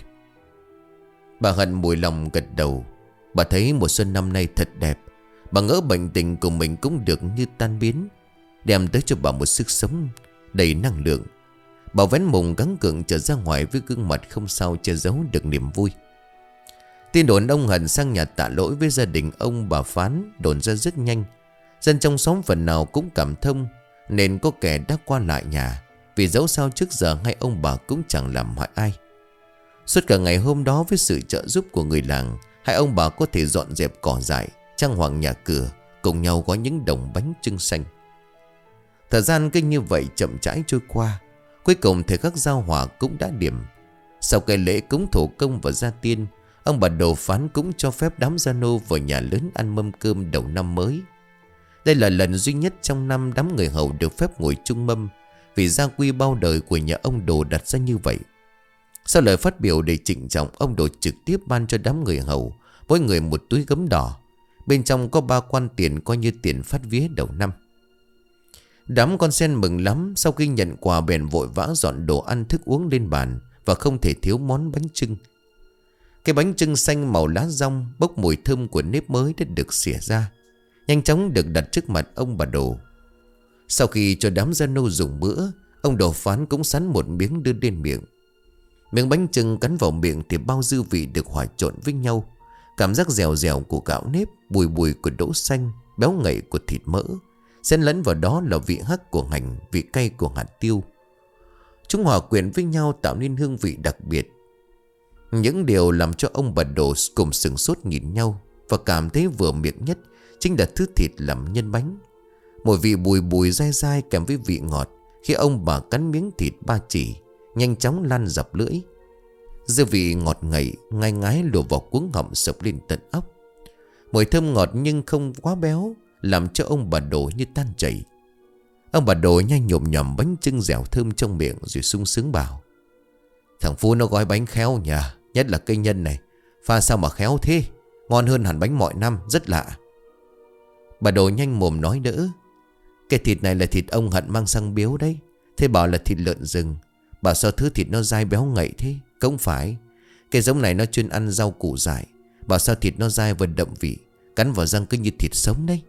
Bà Hận mùi lòng gật đầu. Bà thấy mùa xuân năm nay thật đẹp. Bà ngỡ bệnh tình của mình cũng được như tan biến, đem tới cho bà một sức sống đầy năng lượng. Bà vén mùng gắng gượng trở ra ngoài với gương mặt không sao che giấu được niềm vui. Tin đồn ông Hận sang nhà tạ lỗi với gia đình ông bà Phán đồn ra rất nhanh. Dân trong xóm phần nào cũng cảm thông, nên có kẻ đã qua lại nhà. Vì dẫu sao trước giờ hai ông bà cũng chẳng làm hại ai. Suốt cả ngày hôm đó, với sự trợ giúp của người làng, hai ông bà có thể dọn dẹp cỏ dại, trang hoàng nhà cửa, cùng nhau gói những đồng bánh chưng xanh. Thời gian cứ như vậy chậm rãi trôi qua. Cuối cùng thời khắc giao hòa cũng đã điểm. Sau cái lễ cúng thổ công và gia tiên, ông bà Đồ Phán cũng cho phép đám gia nô vào nhà lớn ăn mâm cơm đầu năm mới. Đây là lần duy nhất trong năm đám người hầu được phép ngồi chung mâm, vì gia quy bao đời của nhà ông Đồ đặt ra như vậy. Sau lời phát biểu đầy trịnh trọng, ông Đồ trực tiếp ban cho đám người hầu mỗi người một túi gấm đỏ. Bên trong có 3 quan tiền coi như tiền phát vía đầu năm. Đám con sen mừng lắm. Sau khi nhận quà bèn vội vã dọn đồ ăn thức uống lên bàn, và không thể thiếu món bánh chưng. Cái bánh chưng xanh màu lá dong bốc mùi thơm của nếp mới đã được xỉa ra, nhanh chóng được đặt trước mặt ông bà Đồ. Sau khi cho đám gia nô dùng bữa, ông Đồ Phán cũng sắn một miếng đưa lên miệng. Miếng bánh chưng cắn vào miệng thì bao dư vị được hòa trộn với nhau. Cảm giác dẻo dẻo của gạo nếp, bùi bùi của đỗ xanh, béo ngậy của thịt mỡ, xen lẫn vào đó là vị hắc của hành, vị cay của hạt tiêu. Chúng hòa quyện với nhau tạo nên hương vị đặc biệt. Những điều làm cho ông bà Đồ cùng sửng sốt nhìn nhau và cảm thấy vừa miệng nhất chính là thứ thịt làm nhân bánh. Mùi vị bùi bùi dai dai kèm với vị ngọt khi ông bà cắn miếng thịt ba chỉ nhanh chóng lan dọc lưỡi. Dư vị ngọt ngậy ngai ngái lùa vào cuống họng sộc lên tận óc. Mùi thơm ngọt nhưng không quá béo, làm cho ông bà Đồ như tan chảy. Ông bà Đồ nhanh nhồm nhòm bánh chưng dẻo thơm trong miệng rồi sung sướng bảo: Thằng Phu nó gói bánh khéo nhỉ, nhất là cây nhân này. Pha sao mà khéo thế, ngon hơn hẳn bánh mọi năm, rất lạ. Bà Đồ nhanh mồm nói đỡ: Cái thịt này là thịt ông Hận mang sang biếu đấy. Thế bảo là thịt lợn rừng, bảo sao thứ thịt nó dai béo ngậy thế. Không phải, cái giống này nó chuyên ăn rau củ dại. Bảo sao thịt nó dai và đậm vị, cắn vào răng cứ như thịt sống đấy.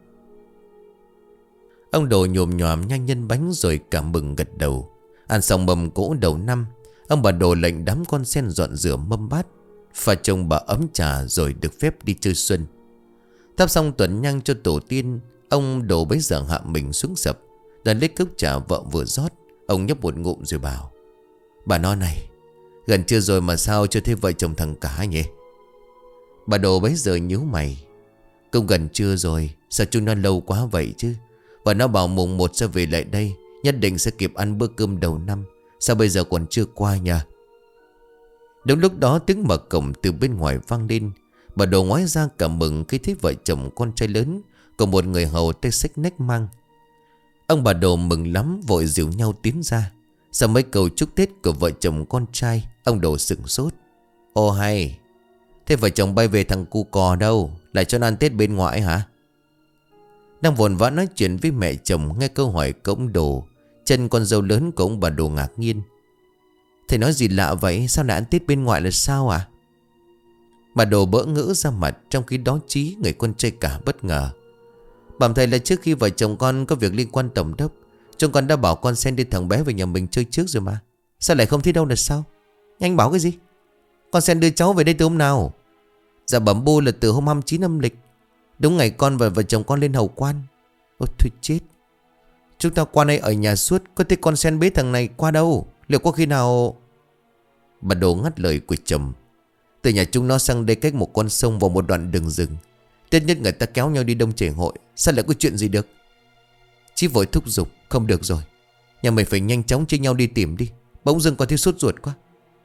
Ông Đồ nhồm nhòm nhanh nhân bánh rồi cảm mừng gật đầu. Ăn xong mâm cỗ đầu năm, ông bà Đồ lệnh đám con sen dọn rửa mâm bát, pha chồng bà ấm trà rồi được phép đi chơi xuân. Thắp xong tuần nhang cho tổ tiên, ông Đồ bấy giờ hạ mình xuống sập, đã lấy cốc trà vợ vừa rót. Ông nhấp một ngụm rồi bảo: Bà nói này, gần trưa rồi mà sao chưa thấy vợ chồng thằng Cả nhỉ? Bà Đồ bấy giờ nhíu mày: Cũng gần trưa rồi, sao chúng nó lâu quá vậy chứ? Và nó bảo mùng 1 sẽ về lại đây, nhất định sẽ kịp ăn bữa cơm đầu năm. Sao bây giờ còn chưa qua nhỉ? Đúng lúc đó tiếng mở cổng từ bên ngoài vang lên. Bà Đồ ngoái ra cảm mừng khi thấy vợ chồng con trai lớn cùng một người hầu tay xách nách mang. Ông bà Đồ mừng lắm, vội dìu nhau tiến ra. Sau mấy câu chúc Tết của vợ chồng con trai, ông Đồ sửng sốt: Ô hay, thế vợ chồng bay về thằng cu cò đâu, lại cho nó ăn Tết bên ngoại hả? Đang vồn vã nói chuyện với mẹ chồng, nghe câu hỏi của ông Đồ, chân con dâu lớn của ông bà Đồ ngạc nhiên: Thầy nói gì lạ vậy, sao lại ăn Tết bên ngoại là sao à? Bà Đồ bỡ ngỡ ra mặt, trong khi đó Chí, người con trai cả, bất ngờ: Bẩm thầy là trước khi vợ chồng con có việc liên quan tổng đốc, chúng con đã bảo con Sen đưa thằng bé về nhà mình chơi trước rồi mà. Sao lại không thấy đâu là sao? Anh bảo cái gì? Con Sen đưa cháu về đây từ hôm nào? Dạ bẩm bô là từ hôm 29 âm lịch, đúng ngày con và vợ chồng con lên hầu quan. Ôi thôi chết, chúng ta qua đây ở nhà suốt, có thấy con Sen bế thằng này qua đâu? Liệu có khi nào... Bà Đồ ngắt lời của chồng: Từ nhà chúng nó sang đây cách một con sông vào một đoạn đường rừng. Tất nhất người ta kéo nhau đi đông chảy hội, sao lại có chuyện gì được? Chí vội thúc giục. Không được rồi, nhà mình phải nhanh chóng chia nhau đi tìm đi. Bỗng dưng có thấy sốt ruột quá.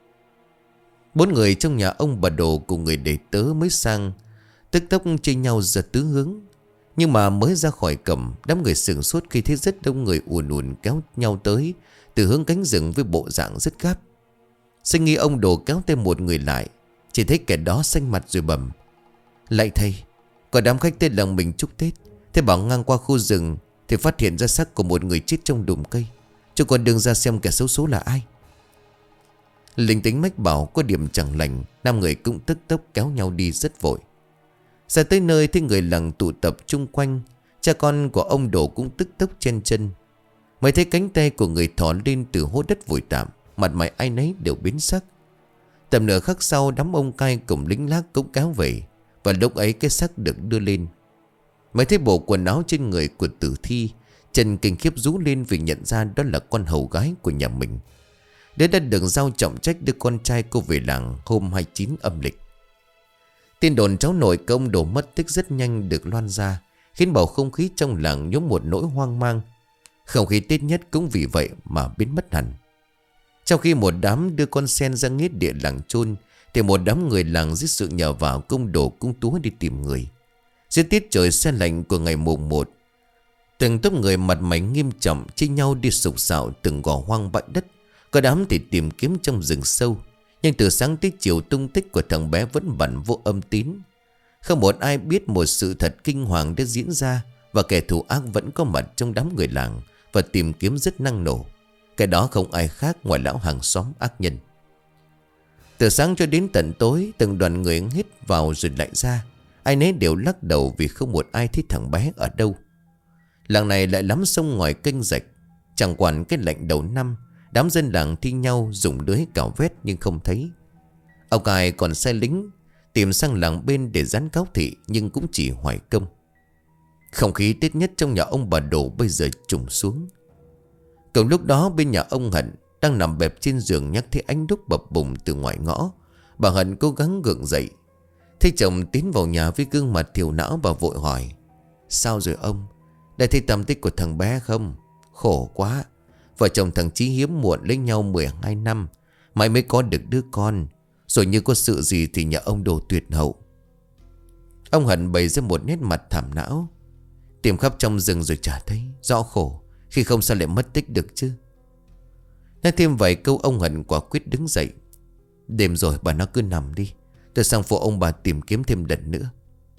4 người trong nhà ông bà Đồ cùng người đệ tớ mới sang, tức tốc chia nhau ra tứ hướng. Nhưng mà mới ra khỏi cổng, đám người sửng sốt khi thấy rất đông người ùn ùn kéo nhau tới từ hướng cánh rừng với bộ dạng rất gấp. Sinh nghi ông Đồ kéo thêm một người lại, chỉ thấy kẻ đó xanh mặt rồi bẩm: Lạy thầy, có đám khách tên làng mình chúc Tết. Thế bảo ngang qua khu rừng thì phát hiện ra xác của một người chết trong đùm cây. Cho con đường ra xem kẻ xấu số là ai. Linh tính mách bảo có điểm chẳng lành, 5 người cũng tức tốc kéo nhau đi rất vội. Ra tới nơi thấy người làng tụ tập chung quanh. Cha con của ông Đồ cũng tức tốc chen chân. Mới thấy cánh tay của người thò lên từ hố đất vùi tạm, mặt mày ai nấy đều biến sắc. Tầm nửa khắc sau, đám ông cai cùng lính lác cũng kéo về. Và lúc ấy cái xác được đưa lên. Mới thấy bộ quần áo trên người của tử thi. Trần kinh khiếp rú lên vì nhận ra đó là con hầu gái của nhà mình. Đứa đã được giao trọng trách đưa con trai cô về làng hôm 29 âm lịch. Tin đồn cháu nội công Đồ mất tích rất nhanh được loan ra, khiến bầu không khí trong làng nhốm một nỗi hoang mang. Không khí Tết nhất cũng vì vậy mà biến mất hẳn. Trong khi một đám đưa con sen ra nghĩa địa làng chôn, thì một đám người làng dưới sự nhờ vào công Đồ cung túa đi tìm người. Dưới tiết trời se lạnh của ngày mùng 1, từng tốp người mặt mày nghiêm trọng chia nhau đi sục sạo từng gò hoang bãi đất. Có đám thì tìm kiếm trong rừng sâu, nhưng từ sáng tới chiều tung tích của thằng bé vẫn bẵng vô âm tín. Không một ai biết một sự thật kinh hoàng đã diễn ra, và kẻ thù ác vẫn có mặt trong đám người làng và tìm kiếm rất năng nổ. Cái đó không ai khác ngoài lão hàng xóm ác nhân. Từ sáng cho đến tận tối, từng đoàn người hít vào rồi lại ra. Ai nấy đều lắc đầu vì không một ai thấy thằng bé ở đâu. Làng này lại lắm sông ngoài kênh rạch. Chẳng quản cái lạnh đầu năm, đám dân làng thi nhau dùng lưới cào vét nhưng không thấy. Ông cai còn sai lính tìm sang làng bên để dán cáo thị, nhưng cũng chỉ hoài công. Không khí Tết nhất trong nhà ông bà Đồ bây giờ trùng xuống. Cùng lúc đó bên nhà ông Hận đang nằm bẹp trên giường, nhắc thấy ánh đúc bập bùng từ ngoài ngõ. Bà Hận cố gắng gượng dậy. Thấy chồng tiến vào nhà với gương mặt thiểu não, bà vội hỏi: Sao rồi ông? Đã thấy tăm tích của thằng bé không? Khổ quá. Vợ chồng thằng Chí hiếm muộn lấy nhau 12 năm, mãi mới có được đứa con. Rồi như có sự gì thì nhà ông Đồ tuyệt hậu. Ông Hận bày ra một nét mặt thảm não. Tìm khắp trong rừng rồi chả thấy, rõ khổ. Khi không sao lại mất tích được chứ. Nói thêm vài câu, ông Hận quả quyết đứng dậy. Đêm rồi bà nó cứ nằm đi, tôi sang phụ ông bà tìm kiếm thêm lần nữa.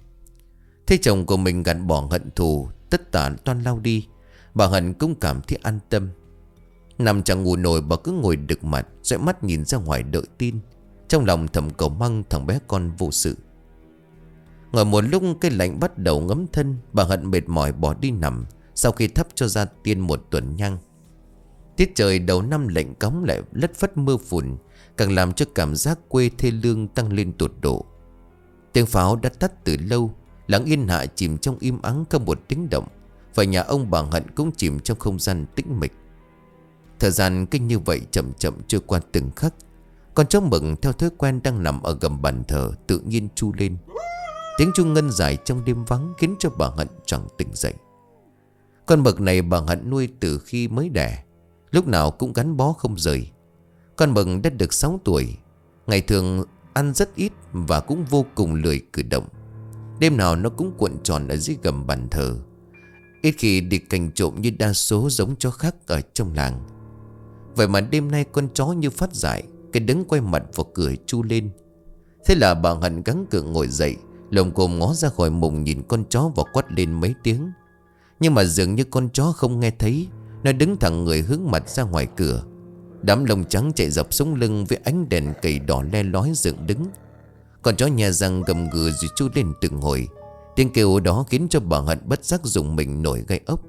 Thấy chồng của mình gạt bỏ hận thù, tất tả toan lao đi, bà Hận cũng cảm thấy an tâm. Nằm chẳng ngủ nổi, bà cứ ngồi đực mặt, dõi mắt nhìn ra ngoài đợi tin. Trong lòng thầm cầu mong thằng bé con vô sự. Ngồi một lúc cái lạnh bắt đầu ngấm thân, bà Hận mệt mỏi bỏ đi nằm. Sau khi thắp cho ra tiên một tuần nhang. Tiết trời đầu năm lạnh cóng lại lất phất mưa phùn, càng làm cho cảm giác quê thê lương tăng lên tột độ. Tiếng pháo đã tắt từ lâu, lặng yên hạ chìm trong im ắng không một tiếng động. Và nhà ông bà Hận cũng chìm trong không gian tĩnh mịch. Thời gian cứ như vậy chậm chậm trôi qua từng khắc. Con chó mực theo thói quen đang nằm ở gầm bàn thờ tự nhiên chu lên. Tiếng chu ngân dài trong đêm vắng khiến cho bà Hận chẳng tỉnh dậy. Con mực này bà Hận nuôi từ khi mới đẻ, lúc nào cũng gắn bó không rời. Con mực đã được 6 tuổi, ngày thường ăn rất ít và cũng vô cùng lười cử động. Đêm nào nó cũng cuộn tròn ở dưới gầm bàn thờ, ít khi đi canh trộm như đa số giống chó khác ở trong làng. Vậy mà đêm nay con chó như phát dại, cái đứng quay mặt vào cửa chu lên. Thế là bà Hận gắng gượng ngồi dậy, lồm cồm ngó ra khỏi mùng nhìn con chó và quát lên mấy tiếng. Nhưng mà dường như con chó không nghe thấy, nó đứng thẳng người hướng mặt ra ngoài cửa. Đám lông trắng chạy dọc sống lưng với ánh đèn cầy đỏ le lói dựng đứng. Con chó nhè răng gầm gừ rồi chu lên từng hồi. Tiếng kêu đó khiến cho bà Hận bất giác dùng mình nổi gai ốc.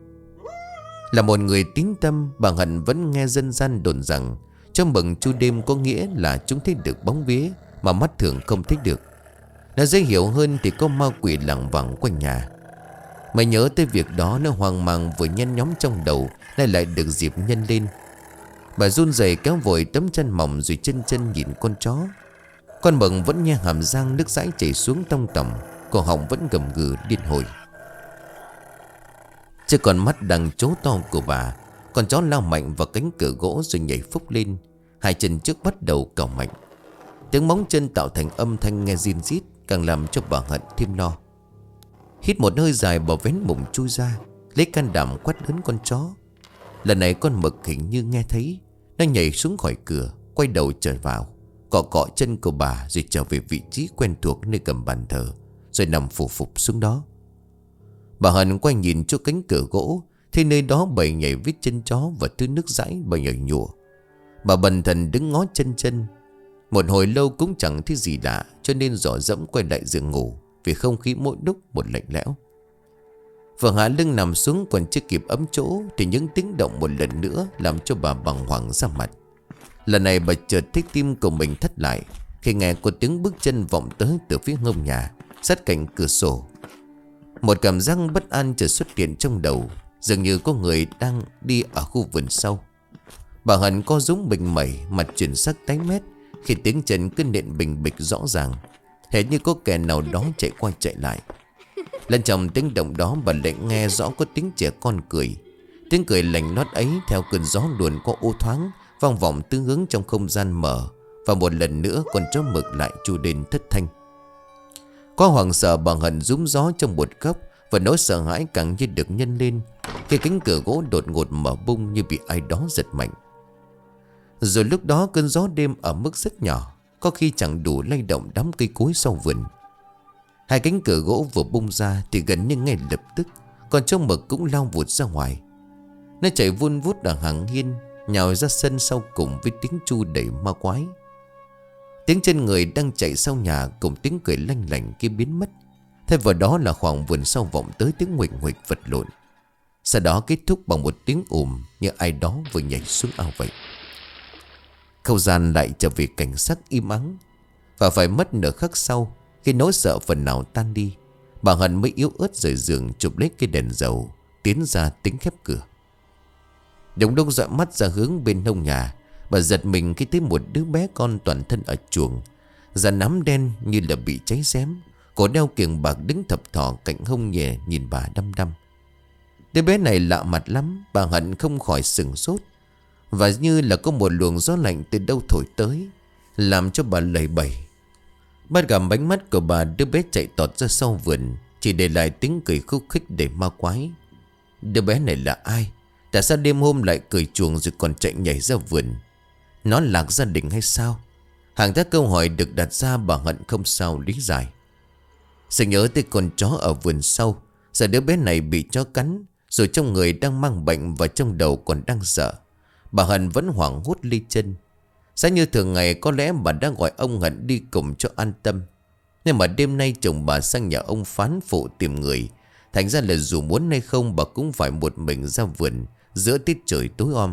Là một người tín tâm, bà Hận vẫn nghe dân gian đồn rằng chó mực chu đêm có nghĩa là chúng thấy được bóng vía mà mắt thường không thấy được. Nó dễ hiểu hơn thì có ma quỷ lảng vảng quanh nhà. Mày nhớ tới việc đó, nó hoang mang vừa nhen nhóm trong đầu, lại được dịp nhân lên. Bà run rẩy kéo vội tấm chân mỏng rồi chân chân nhìn con chó. Con mực vẫn nhe hàm răng, nước dãi chảy xuống tông tỏng, cổ họng vẫn gầm gừ điên hồi. Trên con mắt đang trố to của bà, con chó lao mạnh vào cánh cửa gỗ rồi nhảy phúc lên. Hai chân trước bắt đầu cào mạnh. Tiếng móng chân tạo thành âm thanh nghe rin rít, càng làm cho bà Hận thêm lo. Hít một hơi dài, bà vén mùng chui ra, lấy can đảm quát lớn con chó. Lần này con mực hình như nghe thấy, nó nhảy xuống khỏi cửa, quay đầu trở vào, cọ cọ chân của bà rồi trở về vị trí quen thuộc nơi cầm bàn thờ, rồi nằm phù phục xuống đó. Bà Hận quay nhìn chỗ cánh cửa gỗ, thì nơi đó bầy nhảy vít chân chó và thứ nước dãi bầy nhảy nhụa. Bà bần thần đứng ngó chân chân. Một hồi lâu cũng chẳng thấy gì lạ, cho nên dò dẫm quay lại giường ngủ, vì không khí mỗi lúc một lạnh lẽo. Vừa hạ lưng nằm xuống còn chưa kịp ấm chỗ thì những tiếng động một lần nữa làm cho bà bàng hoàng ra mặt. Lần này bà chợt thấy tim của mình thắt lại khi nghe có tiếng bước chân vọng tới từ phía ngông nhà, sát cạnh cửa sổ. Một cảm giác bất an chợt xuất hiện trong đầu, dường như có người đang đi ở khu vườn sau. Bà Hận co rúm mình mẩy, mặt chuyển sắc tái mét khi tiếng chân cứ nện bình bịch rõ ràng, hệt như có kẻ nào đó chạy qua chạy lại. Lần trong tiếng động đó bà lại nghe rõ có tiếng trẻ con cười. Tiếng cười lành lót ấy theo cơn gió luồn qua ô thoáng, vang vọng tứ hướng trong không gian mở. Và một lần nữa con chó mực lại chu lên thất thanh. Có hoảng sợ, bà Hận rúm gió trong một góc, và nỗi sợ hãi càng như được nhân lên khi cánh cửa gỗ đột ngột mở bung như bị ai đó giật mạnh. Rồi lúc đó cơn gió đêm ở mức rất nhỏ, có khi chẳng đủ lay động đám cây cối sau vườn. Hai cánh cửa gỗ vừa bung ra thì gần như ngay lập tức con chó mực cũng lao vụt ra ngoài. Nó chạy vun vút ở hàng hiên, nhào ra sân sau cùng với tiếng chu đầy ma quái. Tiếng chân người đang chạy sau nhà cùng tiếng cười lanh lảnh kia biến mất. Thay vào đó là khoảng vườn sau vọng tới tiếng nguệch nguệch vật lộn. Sau đó kết thúc bằng một tiếng ùm như ai đó vừa nhảy xuống ao vậy. Không gian lại trở về cảnh sắc im ắng. Và phải mất nửa khắc sau, khi nỗi sợ phần nào tan đi, bà Hận mới yếu ớt rời giường, chụp lấy cây đèn dầu, tiến ra tính khép cửa. Đúng lúc dõi mắt ra hướng bên hông nhà, bà giật mình khi thấy một đứa bé con toàn thân ở chuồng, da nắm đen như là bị cháy xém, cổ đeo kiềng bạc đứng thập thò cạnh hông nhẹ nhìn bà đăm đăm. Đứa bé này lạ mặt lắm, bà Hận không khỏi sửng sốt. Và như là có một luồng gió lạnh từ đâu thổi tới, làm cho bà lầy bẩy. Bắt gặp ánh mắt của bà, đứa bé chạy tọt ra sau vườn, chỉ để lại tiếng cười khúc khích để ma quái. Đứa bé này là ai? Tại sao đêm hôm lại cười chuồng rồi còn chạy nhảy ra vườn? Nó lạc gia đình hay sao? Hàng các câu hỏi được đặt ra, bà Hận không sao lý giải. Sẽ nhớ tới con chó ở vườn sau. Giờ đứa bé này bị chó cắn, rồi trong người đang mang bệnh và trong đầu còn đang sợ. Bà Hận vẫn hoảng hốt ly chân. Sáng như thường ngày có lẽ bà đã gọi ông Hận đi cùng cho an tâm. Nhưng mà đêm nay chồng bà sang nhà ông phán phụ tìm người. Thành ra là dù muốn hay không, bà cũng phải một mình ra vườn giữa tiết trời tối om.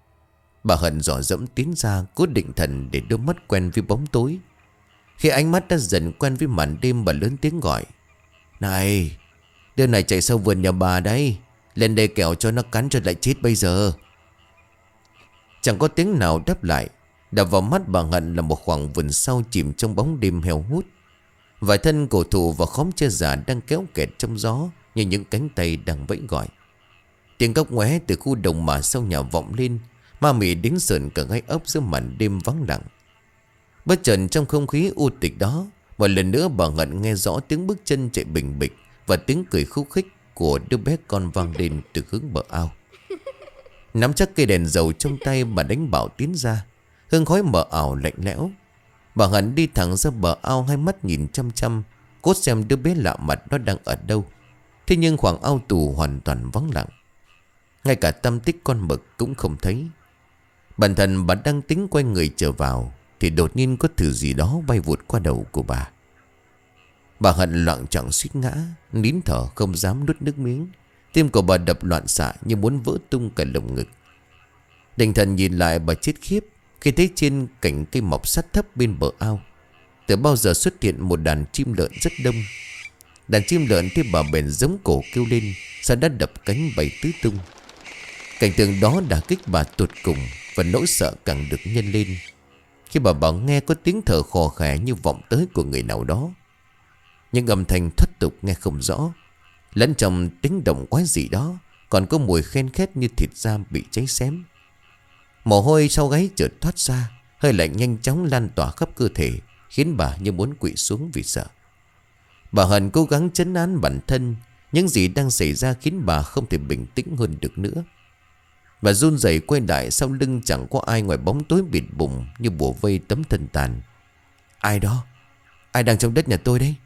Bà Hận dò dẫm tiến ra, cố định thần để đôi mắt quen với bóng tối. Khi ánh mắt đã dần quen với màn đêm, bà lớn tiếng gọi: "Này, đứa này chạy sau vườn nhà bà đấy. Lên đây kẻo cho nó cắn cho lại chết bây giờ." Chẳng có tiếng nào đáp lại. Đập vào mắt bà Hận là một khoảng vườn sau chìm trong bóng đêm heo hút. Vài thân cổ thụ và khóm tre già đang kéo kẹt trong gió như những cánh tay đang vẫy gọi. Tiếng cóc ngoé từ khu đồng mà sau nhà vọng lên, ma mị đến sờn cả gai ốc giữa màn đêm vắng lặng. Bất chợt trong không khí u tịch đó, một lần nữa bà Hận nghe rõ tiếng bước chân chạy bình bịch và tiếng cười khúc khích của đứa bé con vang lên từ hướng bờ ao. Nắm chắc cây đèn dầu trong tay, bà đánh bảo tiến ra. Hương khói mờ ảo lạnh lẽo. Bà Hận đi thẳng ra bờ ao, hai mắt nhìn chăm chăm, cốt xem đứa bé lạ mặt nó đang ở đâu. Thế nhưng khoảng ao tù hoàn toàn vắng lặng. Ngay cả tăm tích con mực cũng không thấy. Bản thân bà đang tính quay người trở vào thì đột nhiên có thứ gì đó bay vụt qua đầu của bà. Bà Hận loạng choạng suýt ngã, nín thở không dám nuốt nước miếng. Tim của bà đập loạn xạ như muốn vỡ tung cả lồng ngực. Định thần nhìn lại, bà chết khiếp khi thấy trên cành cây mọc sát thấp bên bờ ao, từ bao giờ xuất hiện một đàn chim lợn rất đông. Đàn chim lợn thấy bà bèn gióng cổ kêu lên, sau đã đập cánh bay tứ tung. Cảnh tượng đó đả kích bà tột cùng, và nỗi sợ càng được nhân lên. khi bà Bảo nghe có tiếng thở khò khè như vọng tới của người nào đó. Những âm thanh thoát tục nghe không rõ, lẫn trong tiếng động quái dị đó còn có mùi khen khét như thịt da bị cháy xém. Mồ hôi sau gáy chợt thoát ra, hơi lạnh nhanh chóng lan tỏa khắp cơ thể, khiến bà như muốn quỵ xuống vì sợ. Bà Hân cố gắng trấn an bản thân, những gì đang xảy ra khiến bà không thể bình tĩnh hơn được nữa. Bà run rẩy quay lại, sau lưng chẳng có ai ngoài bóng tối bịt bùng như bùa vây tấm thân tàn. Ai đó? Ai đang trong đất nhà tôi đấy?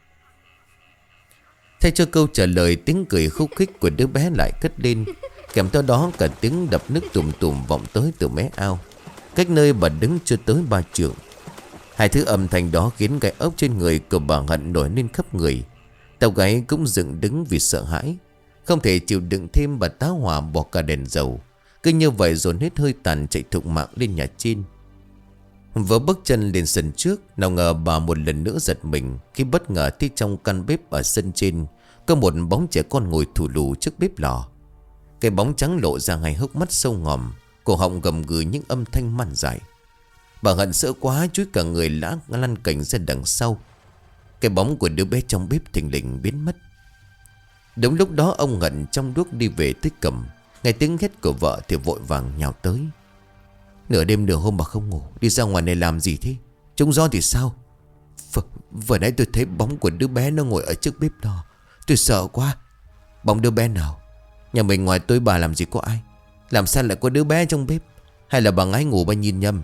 Thay cho câu trả lời, tiếng cười khúc khích của đứa bé lại cất lên, kèm theo đó cả tiếng đập nước tùm tùm vọng tới từ mé ao, cách nơi bà đứng chưa tới 3 trượng. Hai thứ âm thanh đó khiến cái ốc trên người của bà Hận nổi lên khắp người. Tàu gáy cũng dựng đứng vì sợ hãi. Không thể chịu đựng thêm, bà tá hỏa bỏ cả đèn dầu, cứ như vậy dồn hết hơi tàn chạy thục mạng lên nhà trên. Vừa bước chân lên sân trước, nào ngờ bà một lần nữa giật mình khi bất ngờ thấy trong căn bếp ở sân trên có một bóng trẻ con ngồi thù lù trước bếp lò. Cái bóng trắng lộ ra hai hốc mắt sâu ngòm, cổ họng gầm gừ những âm thanh man dại. Bà Hận sợ quá, chúi cả người lăn cành ra đằng sau. Cái bóng của đứa bé trong bếp thình lình biến mất. Đúng lúc đó ông Hận trong đuốc đi về tới cầm, nghe tiếng hét của vợ thì vội vàng nhào tới. Nửa đêm nửa hôm bà không ngủ, đi ra ngoài này làm gì thế? Trông gió thì sao? Vừa nãy tôi thấy bóng của đứa bé nó ngồi ở trước bếp đó. Tôi sợ quá. Bóng đứa bé nào? Nhà mình ngoài tôi bà làm gì có ai? Làm sao lại có đứa bé trong bếp? Hay là bà ngái ngủ bà nhìn nhầm?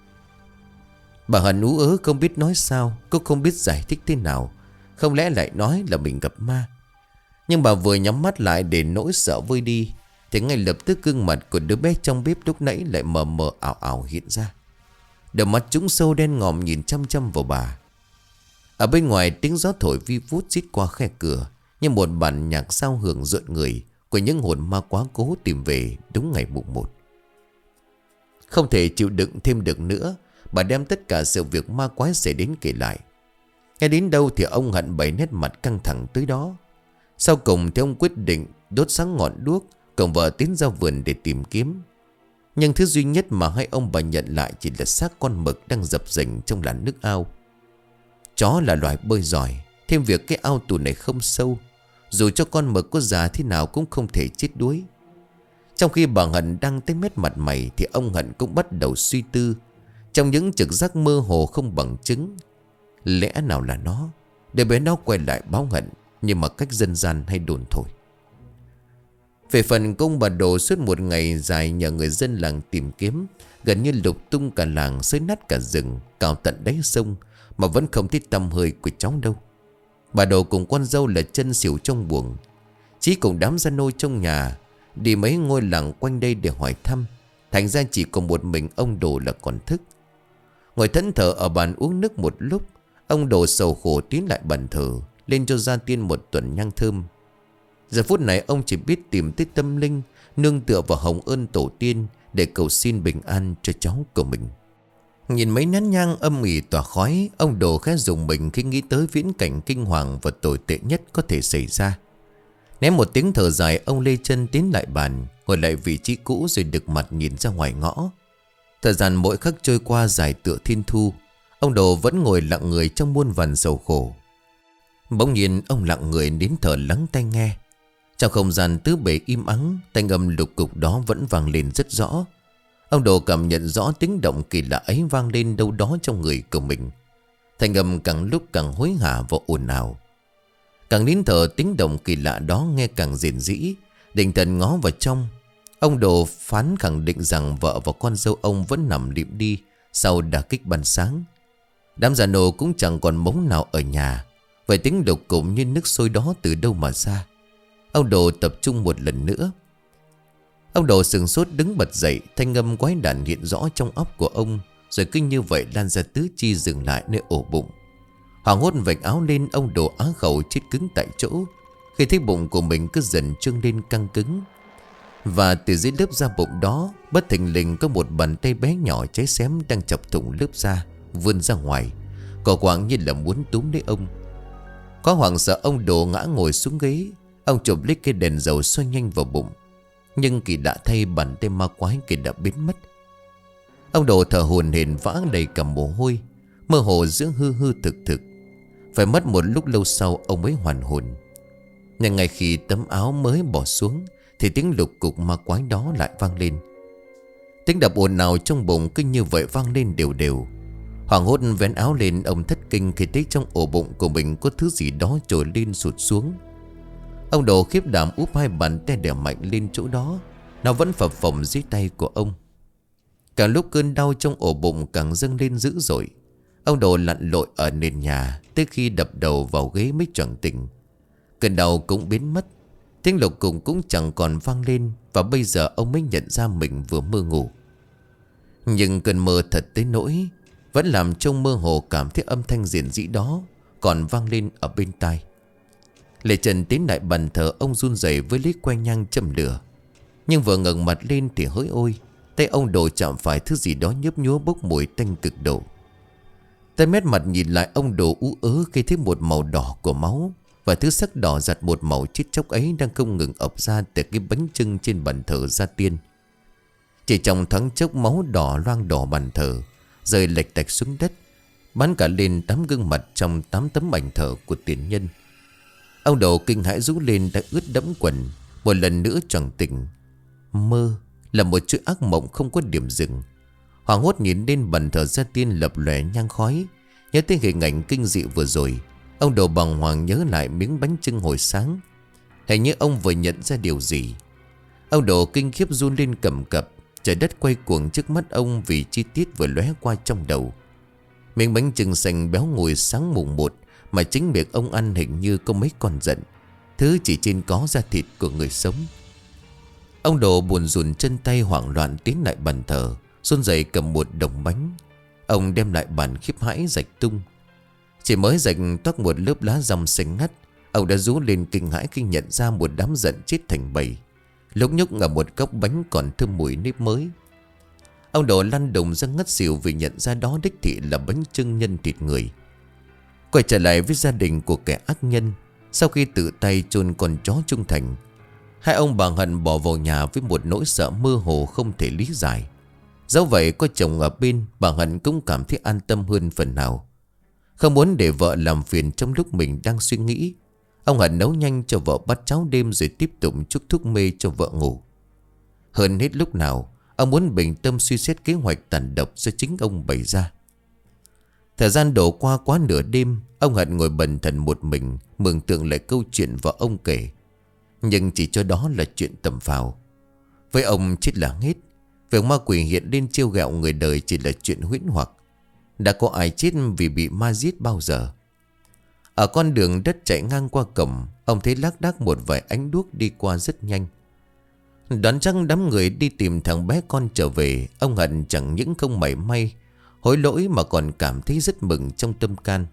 Bà Hận ú ớ không biết nói sao, cô không biết giải thích thế nào. Không lẽ lại nói là mình gặp ma? Nhưng bà vừa nhắm mắt lại để nỗi sợ vơi đi, thì ngay lập tức gương mặt của đứa bé trong bếp lúc nãy lại mờ mờ ảo ảo hiện ra. Đôi mắt chúng sâu đen ngòm nhìn chăm chăm vào bà. Ở bên ngoài tiếng gió thổi vi vút rít qua khe cửa, như một bản nhạc giao hưởng rợn người của những hồn ma quá cố tìm về đúng ngày mùng 1. Không thể chịu đựng thêm được nữa, bà đem tất cả sự việc ma quái xảy đến kể lại. Nghe đến đâu thì ông Hận bày nét mặt căng thẳng tới đó. Sau cùng thì ông quyết định đốt sáng ngọn đuốc, cùng vợ tiến ra vườn để tìm kiếm. Nhưng thứ duy nhất mà hai ông bà nhận lại chỉ là xác con mực đang dập dềnh trong làn nước ao. Chó là loài bơi giỏi, thêm việc cái ao tù này không sâu, dù cho con mực có già thế nào cũng không thể chết đuối. Trong khi bà Hận đang tái mét mặt mày thì ông Hận cũng bắt đầu suy tư. Trong những trực giác mơ hồ không bằng chứng, lẽ nào là nó, để bé nó quay lại báo Hận, nhưng mà cách dân gian hay đồn thổi. Về phần công bà Đồ, suốt một ngày dài nhờ người dân làng tìm kiếm, gần như lục tung cả làng, xới nát cả rừng, cào tận đáy sông, mà vẫn không thấy tăm hơi của cháu đâu. Bà Đồ cùng con dâu là chân xỉu trong buồng, Chí cùng đám gia nô trong nhà đi mấy ngôi làng quanh đây để hỏi thăm. Thành ra chỉ còn một mình ông Đồ là còn thức. Ngồi thẫn thờ ở bàn uống nước một lúc, ông Đồ sầu khổ tiến lại bàn thờ, lên cho gia tiên một tuần nhang thơm. Giờ phút này ông chỉ biết tìm tới tâm linh, nương tựa vào hồng ơn tổ tiên để cầu xin bình an cho cháu của mình. Nhìn mấy nén nhang âm ỉ tỏa khói, ông Đồ khẽ rùng mình khi nghĩ tới viễn cảnh kinh hoàng và tồi tệ nhất có thể xảy ra. Ném một tiếng thở dài, ông lê chân tiến lại bàn, ngồi lại vị trí cũ rồi đực mặt nhìn ra ngoài ngõ. Thời gian mỗi khắc trôi qua dài tựa thiên thu, ông Đồ vẫn ngồi lặng người trong muôn vàn sầu khổ. Bỗng nhiên ông lặng người nín thở lắng tai nghe. Trong không gian tứ bề im ắng, thanh âm lục cục đó vẫn vang lên rất rõ. Ông Đồ cảm nhận rõ tiếng động kỳ lạ ấy vang lên đâu đó trong người của mình. Thanh âm càng lúc càng hối hả và ồn ào. Càng nín thở, tiếng động kỳ lạ đó nghe càng rền rĩ. Định thần ngó vào trong, ông Đồ phán khẳng định rằng vợ và con dâu ông vẫn nằm liệm đi sau đả kích ban sáng. Đám già nô cũng chẳng còn mống nào ở nhà. Vậy tiếng lục cục như nước sôi đó từ đâu mà ra? Ông Đồ tập trung một lần nữa. Ông Đồ sừng sốt đứng bật dậy, thanh âm quái đản hiện rõ trong óc của ông, rồi cứ như vậy lan ra tứ chi, dừng lại nơi ổ bụng. Hoảng hốt vạch áo lên, ông Đồ á khẩu chết cứng tại chỗ khi thấy bụng của mình cứ dần trương lên căng cứng. Và từ dưới lớp da bụng đó, bất thình lình có một bàn tay bé nhỏ cháy xém đang chọc thủng lớp da, vươn ra ngoài, cò quạng như là muốn túm lấy ông. Có hoảng sợ, ông Đồ ngã ngồi xuống ghế. Ông chụp lấy cây đèn dầu soi nhanh vào bụng. Nhưng kỳ lạ thay, bàn tay ma quái kia đã biến mất. Ông Đồ thở hổn hển vã đầy cả mồ hôi, mơ hồ giữa hư hư thực thực. Phải mất một lúc lâu sau ông mới hoàn hồn. Nhưng ngay khi tấm áo mới bỏ xuống thì tiếng lục cục ma quái đó lại vang lên. Tiếng đập ồn ào trong bụng cứ như vậy vang lên đều đều. Hoảng hốt vén áo lên, ông thất kinh khi thấy trong ổ bụng của mình có thứ gì đó trồi lên sụt xuống. Ông Đồ khiếp đảm úp hai bàn tay đè mạnh lên chỗ đó. Nó vẫn phập phồng dưới tay của ông. Càng lúc cơn đau trong ổ bụng càng dâng lên dữ dội. Ông Đồ lặn lội ở nền nhà tới khi đập đầu vào ghế mới choàng tỉnh. Cơn đau cũng biến mất, tiếng lục cục cũng chẳng còn vang lên. Và bây giờ ông mới nhận ra mình vừa mơ ngủ. Nhưng cơn mơ thật tới nỗi vẫn làm trong mơ hồ cảm thấy âm thanh rền rĩ đó còn vang lên ở bên tai. Lệ Trần tiến lại bàn thờ, ông run rẩy với lấy que nhang châm lửa. Nhưng vừa ngẩng mặt lên thì hỡi ôi, tay ông Đồ chạm phải thứ gì đó nhấp nhúa bốc mùi tanh cực độ. Tay mét mặt nhìn lại, ông Đồ ú ớ khi thấy một màu đỏ của máu. Và thứ sắc đỏ giặt một màu chết chóc ấy đang không ngừng ập ra từ cái bánh chưng trên bàn thờ gia tiên. Chỉ trong thoáng chốc máu đỏ loang đỏ bàn thờ rơi lệch tạch xuống đất, bắn cả lên 8 gương mặt trong 8 tấm ảnh thờ của tiền nhân. Ông Đồ kinh hãi rú lên đã ướt đẫm quần. Một lần nữa choàng tỉnh. Mơ là một chuỗi ác mộng không có điểm dừng. Hoàng hốt nhìn lên bàn thờ gia tiên lập lòe nhang khói, nhớ tới hình ảnh kinh dị vừa rồi. Ông Đồ bàng hoàng nhớ lại miếng bánh chưng hồi sáng. Hình như ông vừa nhận ra điều gì. Ông Đồ kinh khiếp run lên cầm cập. Trời đất quay cuồng trước mắt ông vì chi tiết vừa lóe qua trong đầu. Miếng bánh chưng xanh béo ngùi sáng mùng 1 mà chính miệng ông ăn hình như có mấy con giận, thứ chỉ trên có da thịt của người sống. Ông Đồ buồn rùn chân tay hoảng loạn tiến lại bàn thờ, run rẩy cầm một đồng bánh. Ông đem lại bàn khiếp hãi rạch tung. Chỉ mới rạch toác một lớp lá rong xanh ngắt, ông đã rú lên kinh hãi khi nhận ra một đám giận chết thành bầy, lúc nhúc ở một góc bánh còn thơm mùi nếp mới. Ông Đồ lăn đùng ra ngất xỉu vì nhận ra đó đích thị là bánh chưng nhân thịt người. Quay trở lại với gia đình của kẻ ác nhân, sau khi tự tay chôn con chó trung thành, hai ông bà Hận bỏ vào nhà với một nỗi sợ mơ hồ không thể lý giải. Dẫu vậy có chồng ở bên, bà Hận cũng cảm thấy an tâm hơn phần nào. Không muốn để vợ làm phiền trong lúc mình đang suy nghĩ, ông Hận nấu nhanh cho vợ bát cháo đêm rồi tiếp tục chúc thuốc mê cho vợ ngủ. Hơn hết lúc nào, ông muốn bình tâm suy xét kế hoạch tàn độc do chính ông bày ra. Thời gian đổ qua quá nửa đêm, ông Hận ngồi bần thần một mình mường tượng lại câu chuyện vợ ông kể. Nhưng chỉ cho đó là chuyện tầm phào. Với ông chết là hết. Việc ma quỷ hiện lên trêu ghẹo người đời chỉ là chuyện huyễn hoặc. Đã có ai chết vì bị ma giết bao giờ? Ở con đường đất chạy ngang qua cổng, ông thấy lác đác một vài ánh đuốc đi qua rất nhanh. Đoán chắc đám người đi tìm thằng bé con trở về. Ông Hận chẳng những không mảy may hối lỗi mà còn cảm thấy rất mừng trong tâm can.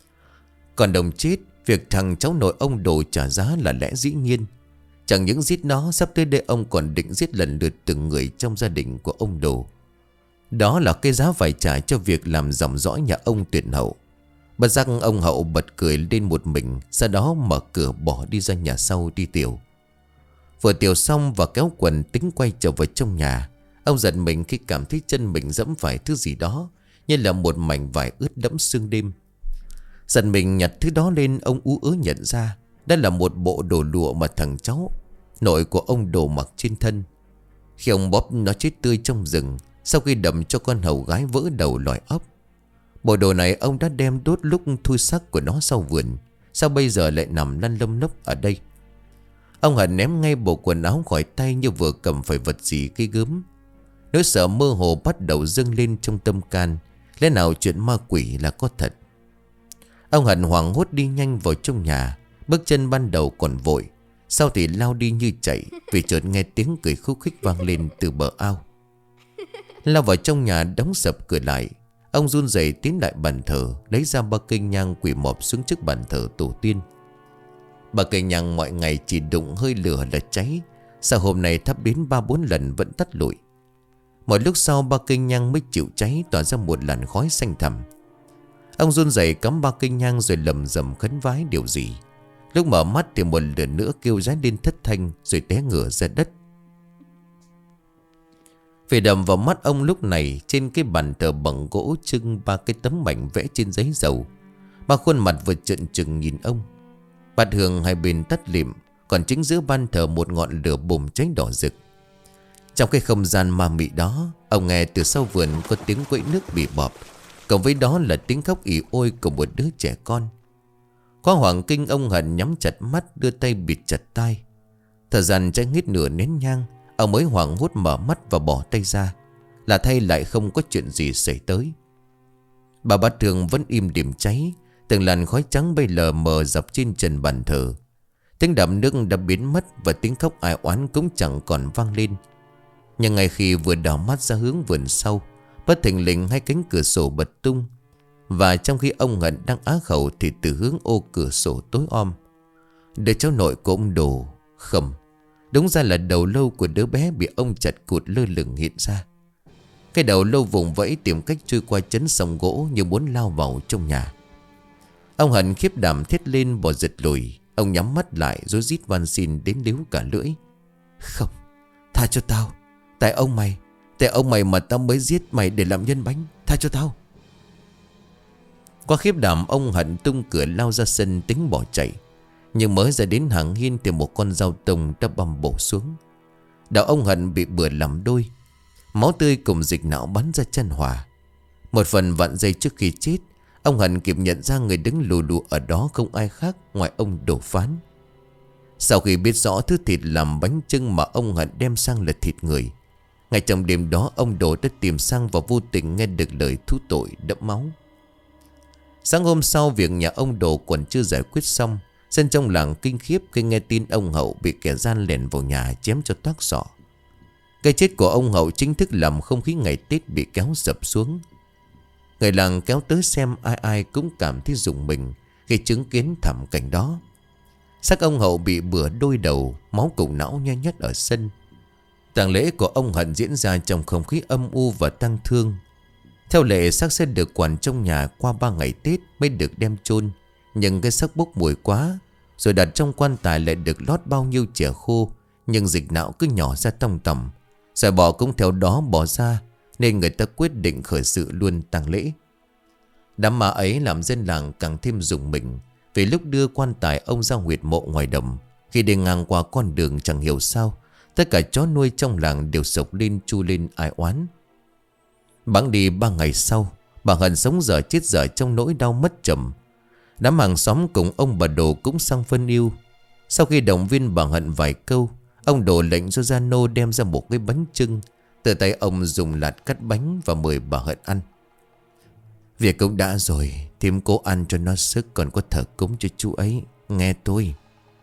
Còn đồng chết, việc thằng cháu nội ông Đồ trả giá là lẽ dĩ nhiên. Chẳng những giết nó, sắp tới đây ông còn định giết lần lượt từng người trong gia đình của ông Đồ. Đó là cái giá phải trả cho việc làm dòng dõi nhà ông tuyệt hậu. Bất giác ông Hậu bật cười lên một mình, sau đó mở cửa bỏ đi ra nhà sau đi tiểu. Vừa tiểu xong và kéo quần tính quay trở vào trong nhà, ông giật mình khi cảm thấy chân mình dẫm phải thứ gì đó, như là một mảnh vải ướt đẫm sương đêm. Giật mình nhặt thứ đó lên, ông ú ớ nhận ra đó là một bộ đồ lụa mà thằng cháu nội của ông Đồ mặc trên thân. Khi ông bóp nó chết tươi trong rừng, sau khi đầm cho con hầu gái vỡ đầu lòi ốc. Bộ đồ này ông đã đem đốt lúc thui xác của nó sau vườn, sao bây giờ lại nằm lăn lông lốc ở đây? Ông Hận ném ngay bộ quần áo khỏi tay như vừa cầm phải vật gì gây gớm. Nỗi sợ mơ hồ bắt đầu dâng lên trong tâm can. Lẽ nào chuyện ma quỷ là có thật? Ông Hận hoảng hốt đi nhanh vào trong nhà. Bước chân ban đầu còn vội, sau thì lao đi như chạy, vì chợt nghe tiếng cười khúc khích vang lên từ bờ ao. Lao vào trong nhà đóng sập cửa lại, ông run rẩy tiến lại bàn thờ, lấy ra ba cây nhang quỳ mọp xuống trước bàn thờ tổ tiên. Ba cây nhang mọi ngày chỉ đụng hơi lửa là cháy, sao hôm nay thắp đến 3-4 lần vẫn tắt lụi. Một lúc sau ba cây nhang mới chịu cháy, tỏa ra một làn khói xanh thẳm. Ông run rẩy cắm ba cây nhang rồi lầm rầm khấn vái điều gì. Lúc mở mắt thì một lần nữa kêu rái lên thất thanh rồi té ngửa ra đất. Vì đầm vào mắt ông lúc này, trên cái bàn thờ bằng gỗ trưng 3 cái tấm ảnh vẽ trên giấy dầu. 3 khuôn mặt vừa trợn trừng nhìn ông. Bát hương hai bên tắt lịm, còn chính giữa ban thờ một ngọn lửa bùng cháy đỏ rực. Trong cái không gian ma mị đó, ông nghe từ sau vườn có tiếng quẫy nước bị bọp, cộng với đó là tiếng khóc ỉ ôi của một đứa trẻ con. Có hoảng kinh, ông Hận nhắm chặt mắt, đưa tay bịt chặt tai. Thời gian trải hết nửa nén nhang, ông mới hoảng hốt mở mắt và bỏ tay ra. Là thay lại không có chuyện gì xảy tới. Bà bát hương vẫn im điểm cháy, từng làn khói trắng bay lờ mờ dọc trên trần bàn thờ. Tiếng đạp nước đã biến mất và tiếng khóc ai oán cũng chẳng còn vang lên. Nhưng ngay khi vừa đảo mắt ra hướng vườn sau, bất thình lình hai cánh cửa sổ bật tung. Và trong khi ông Hận đang á khẩu thì từ hướng ô cửa sổ tối om, đứa cháu nội của ông Đồ, Khẩm, đúng ra là đầu lâu của đứa bé bị ông chặt cụt lơ lửng hiện ra. Cái đầu lâu vùng vẫy tìm cách trôi qua chấn sông gỗ như muốn lao vào trong nhà. Ông Hận khiếp đảm thét lên bò giật lùi. Ông nhắm mắt lại rồi rít van xin đến líu cả lưỡi. Không, tha cho tao. Tại ông mày mà tao mới giết mày để làm nhân bánh. Tha cho tao. Qua khiếp đảm, ông Hận tung cửa lao ra sân tính bỏ chạy. Nhưng mới ra đến hàng hiên thì một con dao tông đã băm bổ xuống. Đầu ông Hận bị bừa làm đôi. Máu tươi cùng dịch não bắn ra chân hỏa. Một phần vạn giây trước khi chết, ông Hận kịp nhận ra người đứng lù lù ở đó không ai khác ngoài ông Đồ Phán. Sau khi biết rõ thứ thịt làm bánh chưng mà ông Hận đem sang là thịt người, ngay trong đêm đó ông Đồ đã tìm sang và vô tình nghe được lời thú tội đẫm máu. Sáng hôm sau, việc nhà ông Đồ còn chưa giải quyết xong, dân trong làng kinh khiếp khi nghe tin ông Hậu bị kẻ gian lẻn vào nhà chém cho toác sọ. Cái chết của ông Hậu chính thức làm không khí ngày Tết bị kéo sập xuống. Người làng kéo tới xem, ai ai cũng cảm thấy rùng mình khi chứng kiến thảm cảnh đó. Xác ông Hậu bị bừa đôi đầu, máu cùng não nhe nhắt ở sân. Tang lễ của ông Hận diễn ra trong không khí âm u và tang thương. Theo lệ, xác sẽ được quằn trong nhà qua 3 ngày Tết mới được đem chôn. Nhưng cái xác bốc mùi quá, rồi đặt trong quan tài lại được lót bao nhiêu chẻ khô, nhưng dịch não cứ nhỏ ra tòng tòng. Sợi bò cũng theo đó bỏ ra, nên người ta quyết định khởi sự luôn tang lễ. Đám ma ấy làm dân làng càng thêm rùng mình. Vì lúc đưa quan tài ông ra huyệt mộ ngoài đồng, khi đi ngang qua con đường chẳng hiểu sao, tất cả chó nuôi trong làng đều sộc lên chu lên ai oán. Bẵng đi 3 ngày sau, bà Hận sống dở chết dở trong nỗi đau mất chồng. Đám hàng xóm cùng ông bà Đồ cũng sang phân yêu. Sau khi động viên bà Hận vài câu, ông Đồ lệnh cho gia nô đem ra một cái bánh chưng. Từ tay ông dùng lạt cắt bánh và mời bà Hận ăn. Việc cũng đã rồi, thím cố ăn cho nó sức, còn có thờ cúng cho chú ấy, nghe tôi.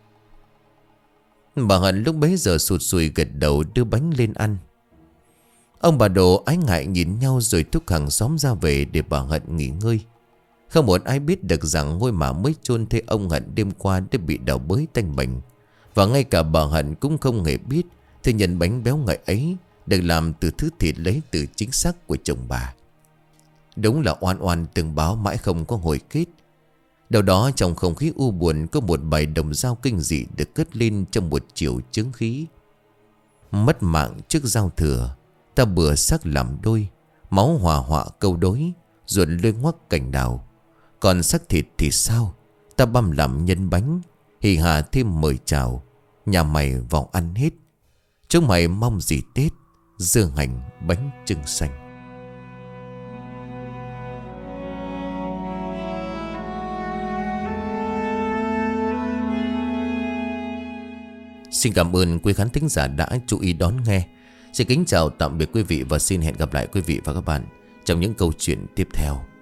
Bà Hận lúc bấy giờ sụt sùi gật đầu đưa bánh lên ăn. Ông bà Đồ ái ngại nhìn nhau rồi thúc hàng xóm ra về để bà Hận nghỉ ngơi. Không một ai biết được rằng ngôi mả mới chôn thấy ông Hận đêm qua đã bị đào bới tanh bệnh. Và ngay cả bà Hận cũng không hề biết thế nhân bánh béo ngậy ấy được làm từ thứ thịt lấy từ chính xác của chồng bà. Đúng là oan oan từng báo mãi không có hồi kết. Đâu đó trong không khí u buồn có một bài đồng dao kinh dị được cất lên trong một chiều chướng khí. Mất mạng trước giao thừa, ta bừa xác làm đôi, máu hòa họa câu đối, ruột lưỡi ngoắc cành đào. Còn xác thịt thì sao? Ta băm làm nhân bánh, hì hà thêm mời chào, nhà mày vào ăn hết. Chúng mày mong gì Tết, dưa hành bánh chưng xanh. Xin cảm ơn quý khán thính giả đã chú ý đón nghe. Xin kính chào tạm biệt quý vị và xin hẹn gặp lại quý vị và các bạn trong những câu chuyện tiếp theo.